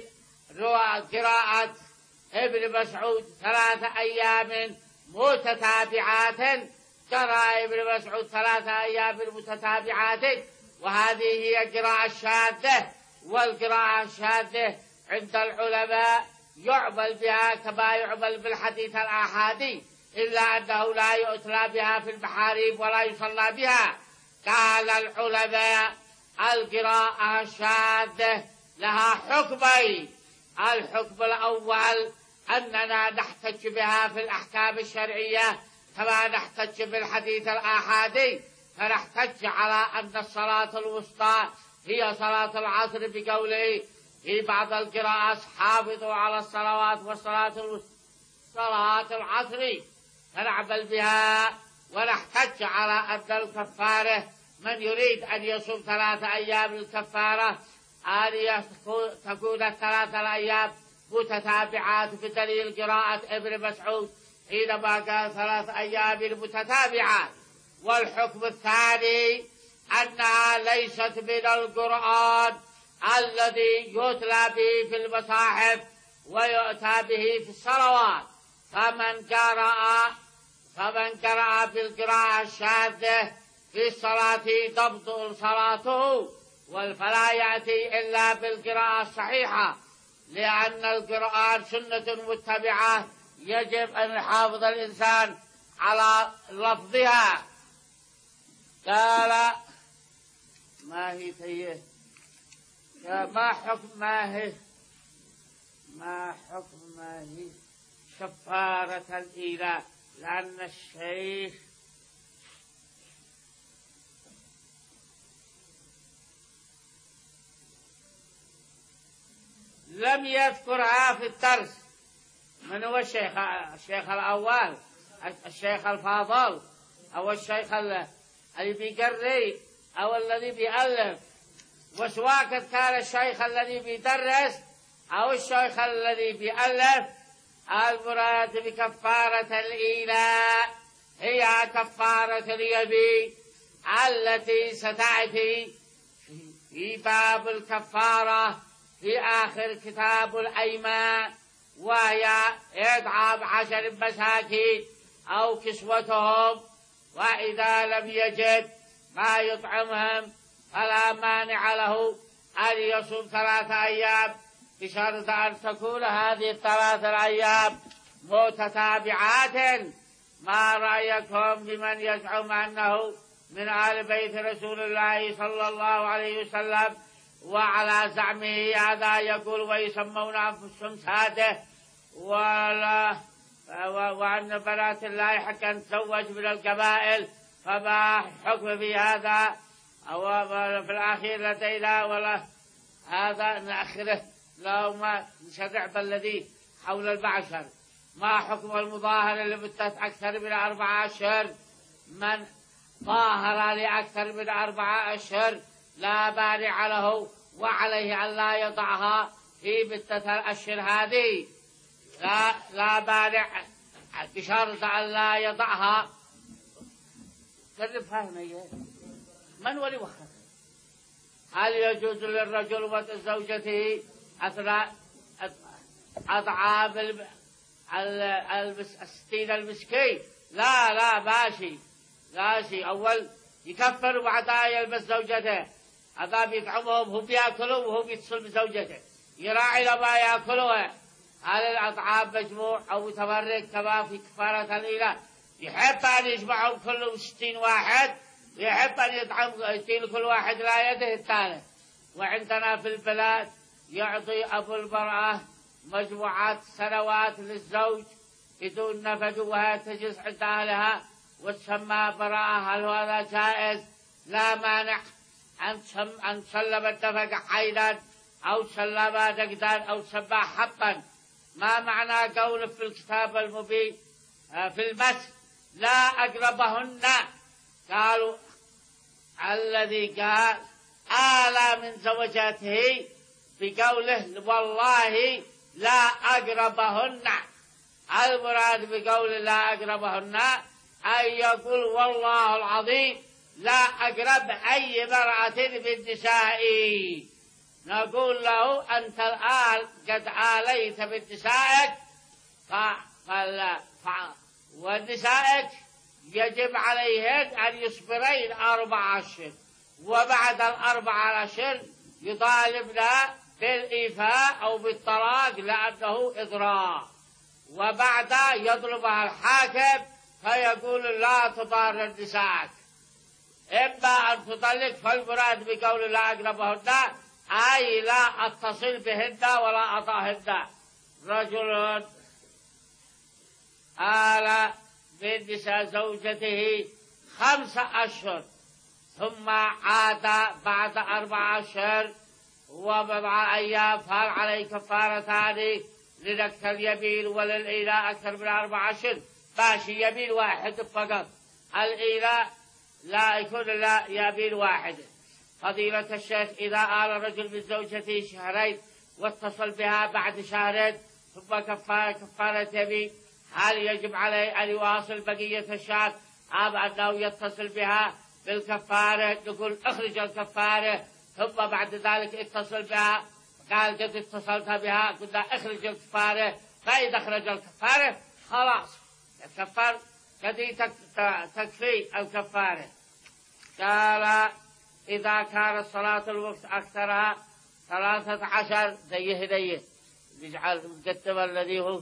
قراءة ابن مسعود ثلاثة أيام متتابعات. قرأ ابن مسعود ثلاثة أيام متتابعات، وهذه هي قراءة الشاذة. والقراءة الشاذة عند العلماء يعمل بها كما يعمل بالحديث الآحادي، إلا أنه لا يؤتلى بها في المحاريب ولا يصلى بها. قال العلماء القراءة الشاذة لها حكمين. الحكم الأول أننا نحتج بها في الأحكام الشرعية كما نحتج بالحديث الآحادي، فنحتج على أن الصلاة الوسطى هي صلاة العصر بقوله في بعض القراءات حافظوا على الصلوات والصلاة الوسطى صلاة العصر، فنعمل بها. ونحتج على أن الكفارة من يريد أن يصوم ثلاثة أيام الكفارة أن تكون الثلاثة الأيام متتابعات بدليل قراءة ابن مسعود حينما قال ثلاث أيام متتابعات. والحكم الثاني أنها ليست من القرآن الذي يتلى به في المصاحف ويؤتى به في الصلوات، فمن قرأ فمن قرأ بالقراءة الشاذة في الصلاة تبطل صلاته، فلا يأتي إلا بالقراءة الصحيحة، لأن القرآن سنة متبعة يجب أن يحافظ الإنسان على لفظها. قال ما هي تيه ما حكم ما هي ما حكم ما هي كفارة الإيلاء، لأن الشيخ لم يذكرها في الدرس. من هو الشيخ؟ الشيخ الأول الشيخ الفاضل أو الشيخ اللي بيقري أو الذي بيألف؟ وسواء كان الشيخ الذي بيدرس أو الشيخ الذي بيألف، المراد بكفارة الإيلاء هي كفارة اليمين التي ستأتي في باب الكفارة في آخر كتاب الأيمان، وهي إطعام عشر مساكين أو كسوتهم، وإذا لم يجد ما يطعمهم فلا مانع له أن يصوم ثلاثة أيام بشرط أن تكون هذه الثلاثة الأيام متتابعات. ما رأيكم بمن يزعم أنه من آل بيت رسول الله صلى الله عليه وسلم وعلى زعمه هذا يقول ويسمون أنفسهم سادة ولا وأن بنات الله حق أن تزوج من القبائل، فما حكم في هذا؟ أو في الأخير لدينا ولا هذا نأخره لو ما نشرع بالذي حول البعشر. ما حكم المظاهر اللي مدت أكثر من أربعة أشهر؟ من ظاهر لأكثر من أربعة أشهر لا مانع له وعليه أن لا يضعها في مدة الأشهر هذه، لا لا مانع بشرط أن لا يضعها. قرب هنا من ولي وخر. هل يجوز للرجل وزوجته أثناء أطعام الستين المسكين؟ لا لا ماشي ماشي. أول يكفر وبعدها يلبس زوجته، هذا بيطعمهم هم بيأكلوا وهو بيتصل بزوجته يراعي لما يأكلوها. هل الأطعام مجموع أو متفرق كما في كفارة الإله؟ يحب أن يجمعهم كلهم ستين واحد، يحب أن يطعم يطيل كل واحد لا يده الثاني. وعندنا في البلاد يعطي أبو المرأة مجموعات سنوات للزوج بدون نفقة وهي تجلس عند أهلها وتسمى براءة. هل هذا جائز؟ لا مانع أن تسلم النفقة حيلا أو تسلم نقدا أو تسمى حبا. ما معنى قول في الكتاب المبين في المس لا أقربهن؟ قالوا الذي قال آلى من زوجاته بقوله والله لا أقربهن، المراد بقول لا أقربهن أن يقول والله العظيم لا أقرب أي مرأة بالنساء. نقول له أنت الآن قد آليت بنسائك ونسائك يجب عليهن أن يصبرين أربع أشهر، وبعد الأربع أشهر يطالبنا بالإيفاء أو بالطلاق لأنه إضرار، وبعد يطلبها الحاكم فيقول لا تضار نسائك، إما أن تطلق. فالمراد بقول لا أقربهن أي لا أتصل بهن ولا أطاهن. رجل آل بالنساء زوجته خمس أشهر ثم عاد بعد أربع أشهر وبضع أيام، فهل عليه كفارتان لنكث اليمين وللإيلاء أكثر من أربع أشهر؟ ماشي يمين واحد فقط، الإيلاء لا يكون لا يمين واحد. فضيلة الشيخ إذا آل رجل من زوجته شهرين واتصل بها بعد شهرين ثم كفارة كفارة يمين، هل يجب عليه أن يواصل بقية الشهر أم أنه يتصل بها بالكفارة؟ نقول اخرج الكفارة ثم بعد ذلك اتصل بها. قال قد اتصلت بها، قلنا اخرج الكفارة، فإذا اخرج الكفارة خلاص الكفار قد تكفي الكفارة. قال إذا كانت صلاة الوقت أكثرها ثلاثة عشر زي هديه يجعل مقدم الذي هو.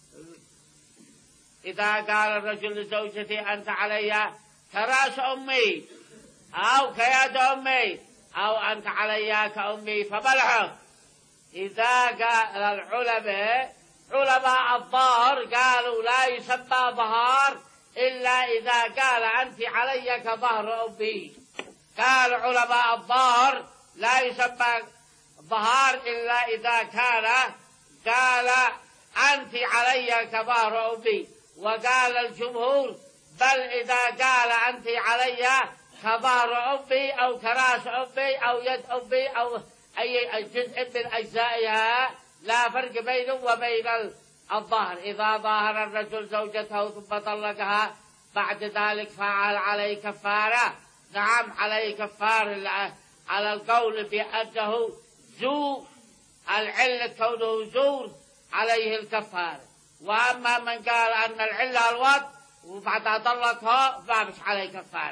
إذا قال الرجل لزوجته أنت علي كرأس أمي أو كيد أمي أو أنت علي كأمي فبلعه. إذا قال العلماء علماء الظاهر قالوا لا يسمى ظهار إلا إذا قال أنت علي كظهر أمي. قال علماء الظاهر لا يسمى ظهار إلا إذا كان قال أنت علي كظهر أمي. وقال الجمهور بل إذا قال أنت علي كظهر أمي أو كراس أمي أو يد أمي أو أي جزء من أجزائها لا فرق بينه وبين الظهر. إذا ظاهر الرجل زوجته ثم طلقها بعد ذلك فعل عليه كفارة. نعم عليه كفار على القول بأنه زور العلة كونه زور عليه الكفارة. وأما من قال أن العلة الوضع وبعدها طلقها فمش عليه كفارة.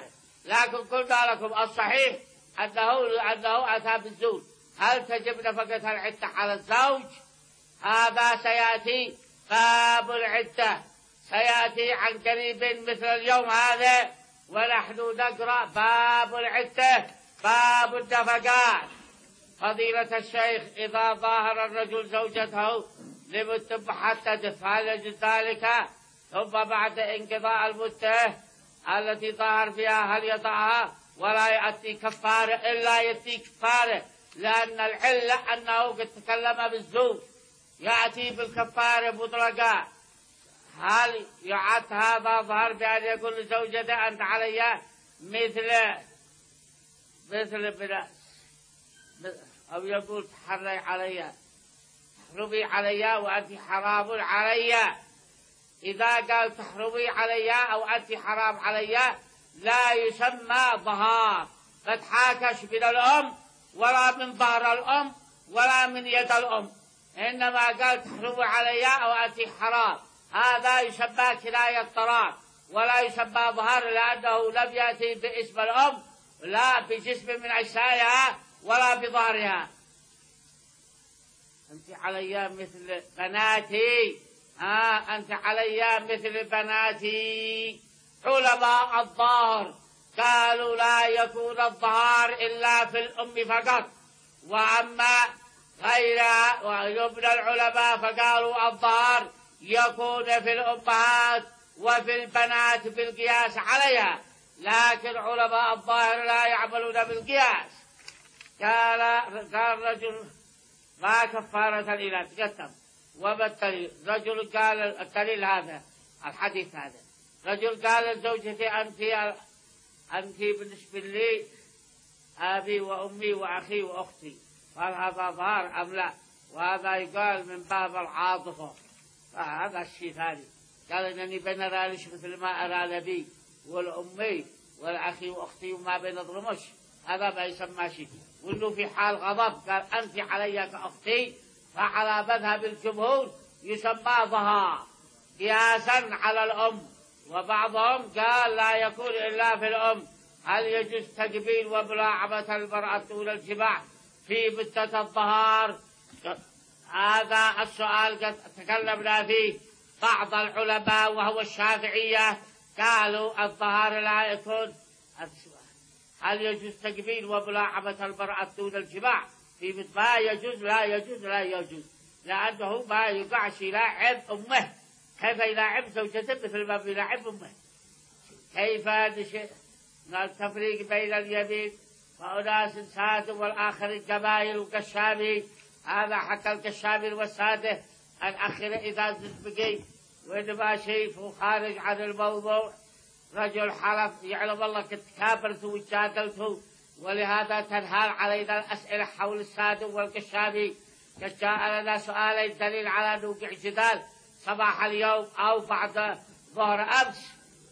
لكن قلنا لكم الصحيح أنه أنه أتى بالزوج. هل تجب نفقة العدة على الزوج؟ هذا سيأتي باب العدة، سيأتي عن قريب مثل اليوم هذا، ونحن نقرأ باب العدة، باب النفقات. فضيلة الشيخ، إذا ظاهر الرجل زوجته لمدة محددة فهل يجوز ذلك؟ ثم بعد انقضاء المدة التي ظهر فيها هل يطأها ولا يأتي كفارة؟ إلا يأتي كفارة، لأن العلة أنه قد تكلم بالزوج، يأتي بالكفارة مطلقة. هل يعد هذا ظهر بأن يقول لزوجته أنت علي مثل مثل بناء، أو يقول تحري علي، تحرمي علي وأنت حرام علي؟ إذا قال تحرمي علي أو أنت حرام علي لا يسمى ظهار، قد حاكش من الأم ولا من ظهر الأم ولا من يد الأم، إنما قال تحرمي علي أو أنت حرام، هذا يسمى كناية طلاق ولا يسمى ظهار، لأنه لم يأتي باسم الأم لا بجسم من أجسائها ولا بظهرها. أنت علي مثل بناتي، آه أنت علي مثل بناتي. علماء الظاهر قالوا لا يكون الظهار إلا في الأم فقط، وأما غيرها ومن العلماء فقالوا الظهار يكون في الأمهات وفي البنات بالقياس عليها، لكن علماء الظاهر لا يعملون بالقياس. قال قال رجل ما كفارة الإله تقدم، وما الدليل؟ رجل قال الدليل هذا الحديث هذا، رجل قال لزوجتي أنت أنت بالنسبة لي أبي وأمي وأخي وأختي، قال هذا ظهر أم لا؟ وهذا يقال من باب العاطفة، فهذا الشيء ثاني. قال إنني بنرى ليش مثل ما أرى لبي والأمي والأخي وأختي وما بنظلمش، هذا ما يسمى شيء. وإنه في حال غضب قال أنت علي كأختي، فعلى مذهب الجمهور يسمى ظهار قياسا على الأم. وبعضهم قال لا يكون إلا في الأم. هل يجوز تقبيل وملاعبة المرأة طول الجماع في مدة الظهار؟ هذا السؤال قد تكلمنا فيه. بعض العلماء وهو الشافعية قالوا الظهار لا يكون. هل يجوز تقبيل وملاعبة المرأة طول الجماع في مدة؟ ما يجوز، لا يجوز لا يجوز، لأنه ما يقعش يلاعب أمه. كيف يلاعب زوجته مثل ما يلاعب أمه؟ كيف التفريق بين اليمين فأناس سادة والآخر الجمايل وكشامي؟ هذا حتى الكشامي والسادة الأخير إذا بقي وإنما شيء خارج عن الموضوع. رجل حلف يعلم الله كنت كابرت وجادلته، ولهذا تنهال علينا الأسئلة حول السادة والكشامي. جاء لنا سؤالين دليل على نوقع جدال صباح اليوم أو بعد ظهر أمس.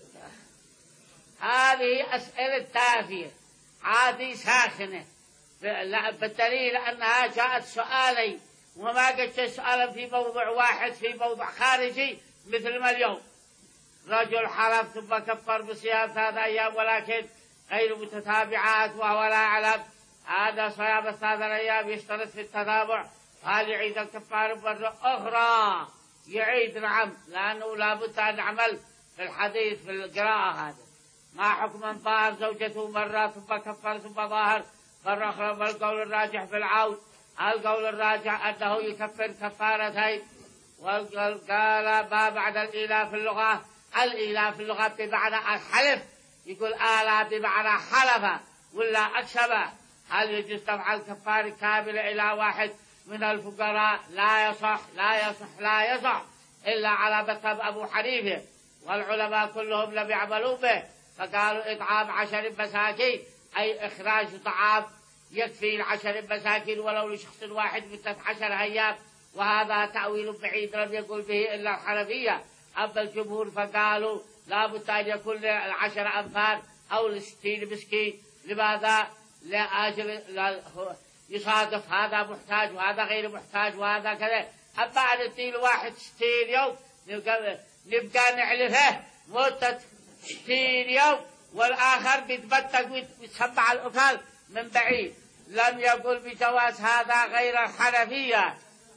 هذه أسئلة تافهة عادي ساخنة، بالدليل أنها جاءت سؤالين وما قد سؤالا في موضوع واحد في موضوع خارجي مثل ما اليوم. رجل حلف ثم كفر بصيام ثلاثة أيام ولكن غير متتابعات وهو لا يعلم. هذا صيام ثلاثة أيام يشترط في التتابع، هل يعيد الكفار مرة أخرى؟ يعيد نعم، لأنه لابد أن نعمل في الحديث في القراءة. هذا ما حكم من ظاهر زوجته مرة ثم كفر ثم ظاهر مرة أخرى؟ والقول الراجح في العود، القول الراجح أنه يكفر كفارتين. وقال ما بعد الإيلاء في اللغة، الإيلاء في اللغة بمعنى الحلف، يقول آلا بمعنى حلف ولا أكسب. هل يجوز تفعل كفارة كاملة إلى واحد من الفقراء؟ لا يصح لا يصح لا يصح إلا على مذهب أبو حنيفة، والعلماء كلهم لم يعملوا به، فقالوا إطعام عشر مساكين، أي إخراج طعام يكفي العشر مساكين ولو لشخص واحد مدة عشر أيام. وهذا تأويل بعيد لم يقول به إلا الحنفية. أما الجمهور فقالوا لا بد أن يكون العشر أنفار أو لستين مسكين. لماذا؟ لأجل يصادف هذا محتاج وهذا غير محتاج وهذا كذا. أما أن ندي واحد ستين يوم نبقى, نبقى نعلفه مدة ستين يوم والآخر بيتبتق ويتسبع الأكل من بعيد، لم يقل بجواز هذا غير الحنفية.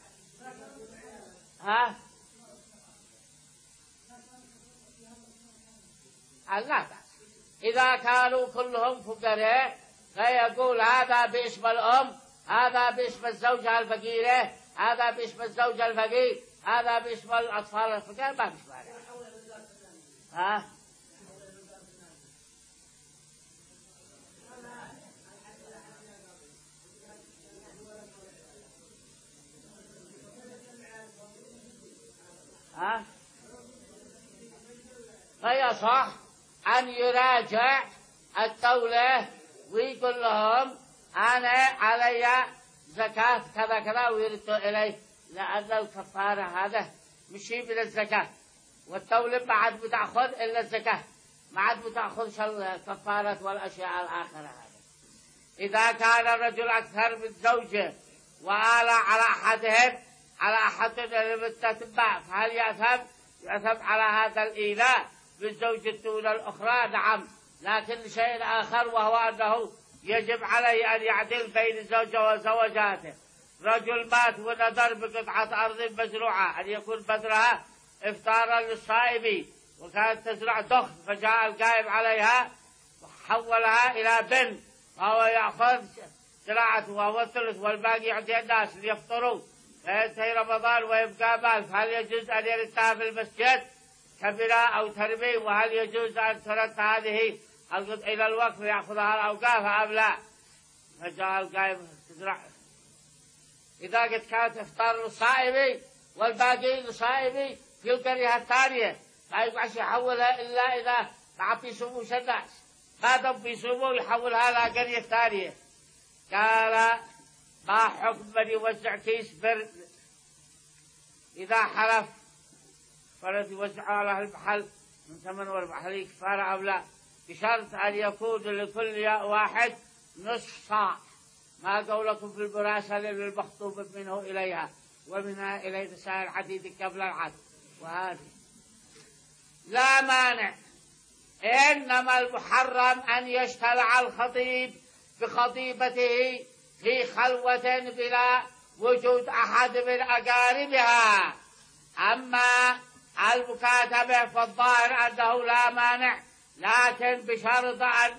ها؟ لا بأس إذا كانوا كلهم فقراء، فيقول هذا باسم الأم، هذا باسم الزوجة الفقيرة، هذا باسم الزوج الفقير، هذا باسم الأطفال الفقراء، ما باسم هذا. ها؟ ها؟ فيصح أن يراجع الدولة ويقول لهم أنا علي زكاة كذا كذا ويردوا إليه، لأن الكفارة هذا مشي من الزكاة، والدولة ما عاد بتأخذ إلا الزكاة، ما عاد بتأخذ الكفارة والأشياء الآخرة هذا. إذا كان الرجل أكثر من زوجه وآل على أحدهم على أحدهم التتبع، فهل يأثم؟ يأثم على هذا الإيذاء بالزوجة دون الأخرى؟ نعم، لكن شيء آخر وهو أنه يجب عليه أن يعدل بين الزوجة وزوجاته. رجل مات ونذر بقطعة أرض مزروعة أن يكون بذرها إفطارا للصائم، وكانت تزرع دخن، فجاء القائم عليها وحولها إلى بن، وهو يأخذ زراعته وهو الثلث والباقي يعطي الناس ليفطروا، فينتهي رمضان ويبقى مال، فهل يجوز أن يردها في المسجد كبراء أو تربية؟ وهل يجوز أن ترد هذه إلى الوقف ويأخذها الأوقاف أم لا؟ فجاء القائم تزرع، إذا قد كانت إفطار للصائم والباقي للصائم في القرية الثانية، لا يقعش يحولها إلا إذا ما بيصوموا الناس، ما دام بيصوموا يحولها إلى قرية ثانية. قال ما حكم من يوزع كيس بر إذا حلف فرد يوزع على المحل من ثمن والمحل كفارة أو لا، بشرط أن يكون لكل واحد نصف صاع، ما قولكم في المراسلة للمخطوب منه إليها ومنها إليه سائر الحديث قبل العدل. وهذه لا مانع، إنما المحرم أن يشتلع الخطيب بخطيبته في خلوة بلا وجود أحد من أقاربها. أما المكاتبة فالظاهر أنه لا مانع، لكن بشرط أن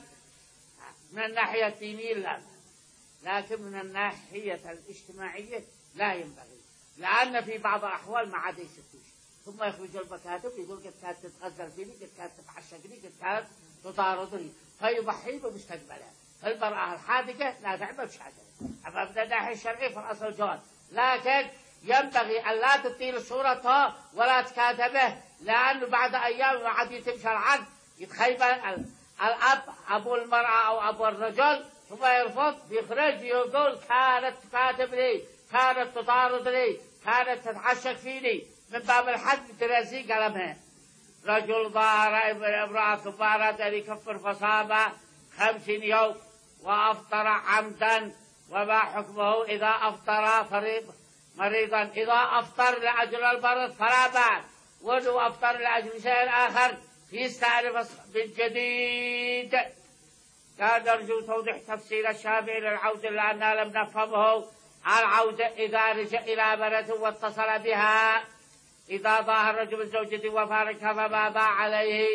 من الناحية الدينية لا، لكن من الناحية الاجتماعية لا ينبغي، لأن في بعض الأحوال ما عاد يستوش، ثم يخرج المكاتب يقول قد كانت تتغزل فيني، قد كانت تتعشقني، قد كانت تطاردني، فيضحي بمستقبلها. المرأة الحاذقة لا تعمل شهادة، أما من الناحية الشرعية فالأصل جواز، لكن ينبغي أن لا تطيل صورتها ولا تكاتبه، لأنه بعد أيام ما عاد يتمشى العقد يتخيب الأب أبو المرأة أو أبو الرجل، ثم يرفض يخرج يقول كانت تكاتب لي، كانت تطارد لي، كانت تتعشق فيني، من باب الحد ترزي قلمها. رجل ظاهر امرأة فارت أن يكفر فصام خمسين يوم وأفطر عمدا، وما حكمه إذا أفطر فريض مريضا؟ إذا أفطر لأجل المرض فلا بأس، ولو أفطر لأجل شيء آخر يستعرف من جديد. كان نرجو توضيح تفسير الشافعي للعودة لأننا لم نفهمه. العودة إذا رجع إلى بلده واتصل بها، إذا ظاهر رجل من زوجته وفارقها فما باع عليه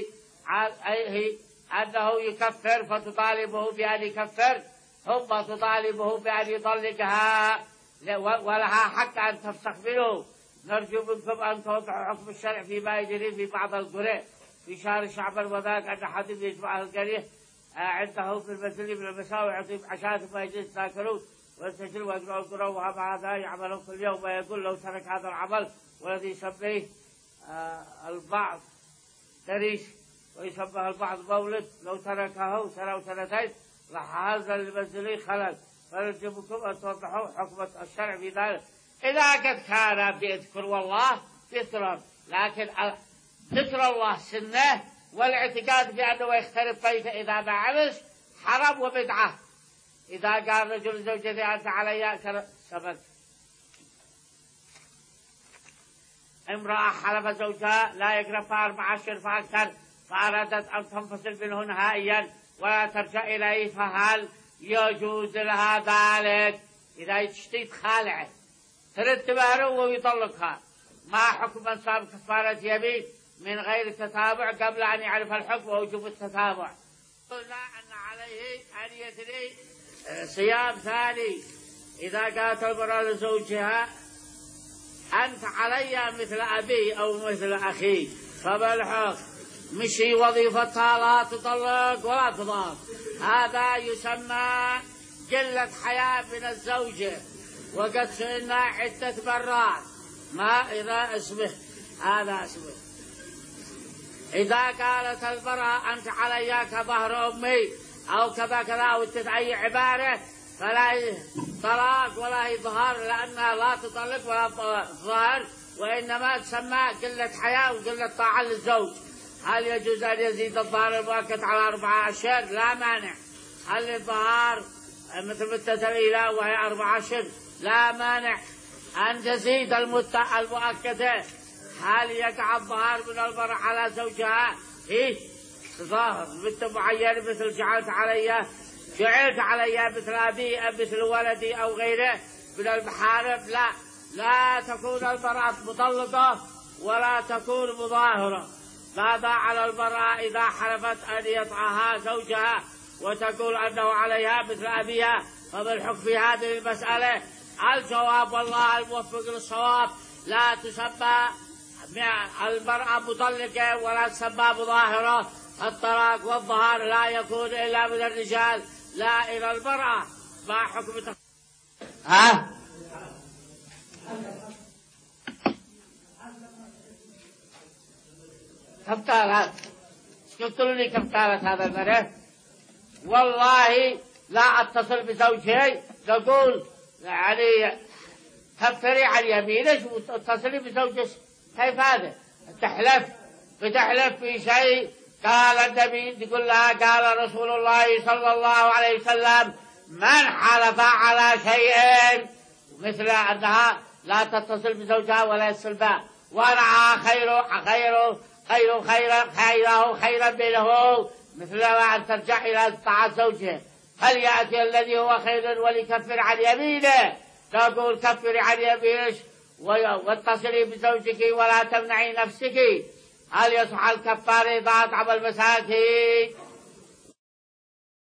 عليه أنه يكفر، فتطالبه بأن يكفر، ثم تطالبه بأن يطلقها ولها حق أن تفسخ منه. نرجو منكم أن توضحوا حكم الشرع فيما يجري في بعض القرى في شهر شعبان، وذاك أن حد يجمع أهل القرية عنده في المسجد من المساء ويعطيهم عشاء ثم يجلس ياكلون ويستجلوا ويقرأوا القرآن، وهذا هذا يعملون كل يوم، ويقول لو ترك هذا العمل والذي يسميه آه البعض دريس ويسمى البعض مولد، لو تركه سنة أو سنتين راح هذا المنزلي خلل. فنرجوكم أن توضحوا حكم الشرع في ذلك. إذا قد كان بذكر والله ذكرا، لكن ذكر الله سنة، والاعتقاد بأنه يختلف كيف إذا ما عملش حرام وبدعة. إذا قال رجل زوجتي أنت علي سبت، امرأة حلف زوجها لا يقرب أربع أشهر فأكثر فأرادت أن تنفصل منه نهائيا ولا ترجع إليه، فهل يجوز لها ذلك؟ إذا تشتي تخالعه ترد بهره ويطلقها، ما حكم من صاب كفارة يمين من غير تتابع قبل أن يعرف الحكم ووجوب التتابع؟ قلنا أن عليه أن يدري صيام ثاني. إذا قالت المرأة لزوجها أنت علي مثل أبي أو مثل أخي، فبالحق مشي وظيفتها لا تطلق ولا تضار، هذا يسمى قلة حياء من الزوجة، وقد سئلنا عدة مرات ما إذا اسمه هذا اسمه. إذا قالت المرأة أنت علي كظهر أمي أو كذا كذا وتتعي عبارة فلا طلاق ولا إظهار، لأنها لا تطلق ولا تظهر، وإنما تسمى قلة حياء وقلة طاعة للزوج. هل يجوز أن يزيد الظهر المؤكد على أربعة أشهر؟ لا مانع. هل الظهر مثل مدة الإيلاء وهي أربعة أشهر؟ لا مانع أن تزيد المدة المؤكدة. هل يقع الظهر من المرأة على زوجها؟ إيه ظاهر مدة معينة مثل جعلت علي جعلت علي مثل أبي مثل ولدي أو غيره من المحارم؟ لا، لا تكون المرأة مطلقة ولا تكون مظاهرة. ماذا على المرأة إذا حلفت أن يطعها زوجها وتقول أنه عليها مثل أبيها؟ فبالحكم في هذه المسألة الجواب والله الموفق للصواب لا تسمى المرأة مطلقة ولا تسمى مظاهرة. الطلاق والظهار لا يكون إلا من الرجال لا إلى المرأة. ما حكم تخ... ها؟ كم قالت؟ قلت لي كم قالت هذا المرأة؟ والله لا أتصل بزوجي تقول يعني تفتري عن يمينك وتتصلي بزوجك، كيف هذا؟ تحلف بتحلف في شيء قال النبي تقول لها قال رسول الله صلى الله عليه وسلم من حلف على شيء مثل أنها لا تتصل بزوجها ولا يتصل بها ورعى خيره خيره خيره خيره خيره خيرا منه مثل ما أن ترجع إلى طاعة زوجها، فليأتي الذي هو خير وليكفر عن يمينه. تقول كفري عن يمينك واتصلي بزوجك ولا تمنعي نفسك. هل يصح الكفار إذا أطعم المساكين؟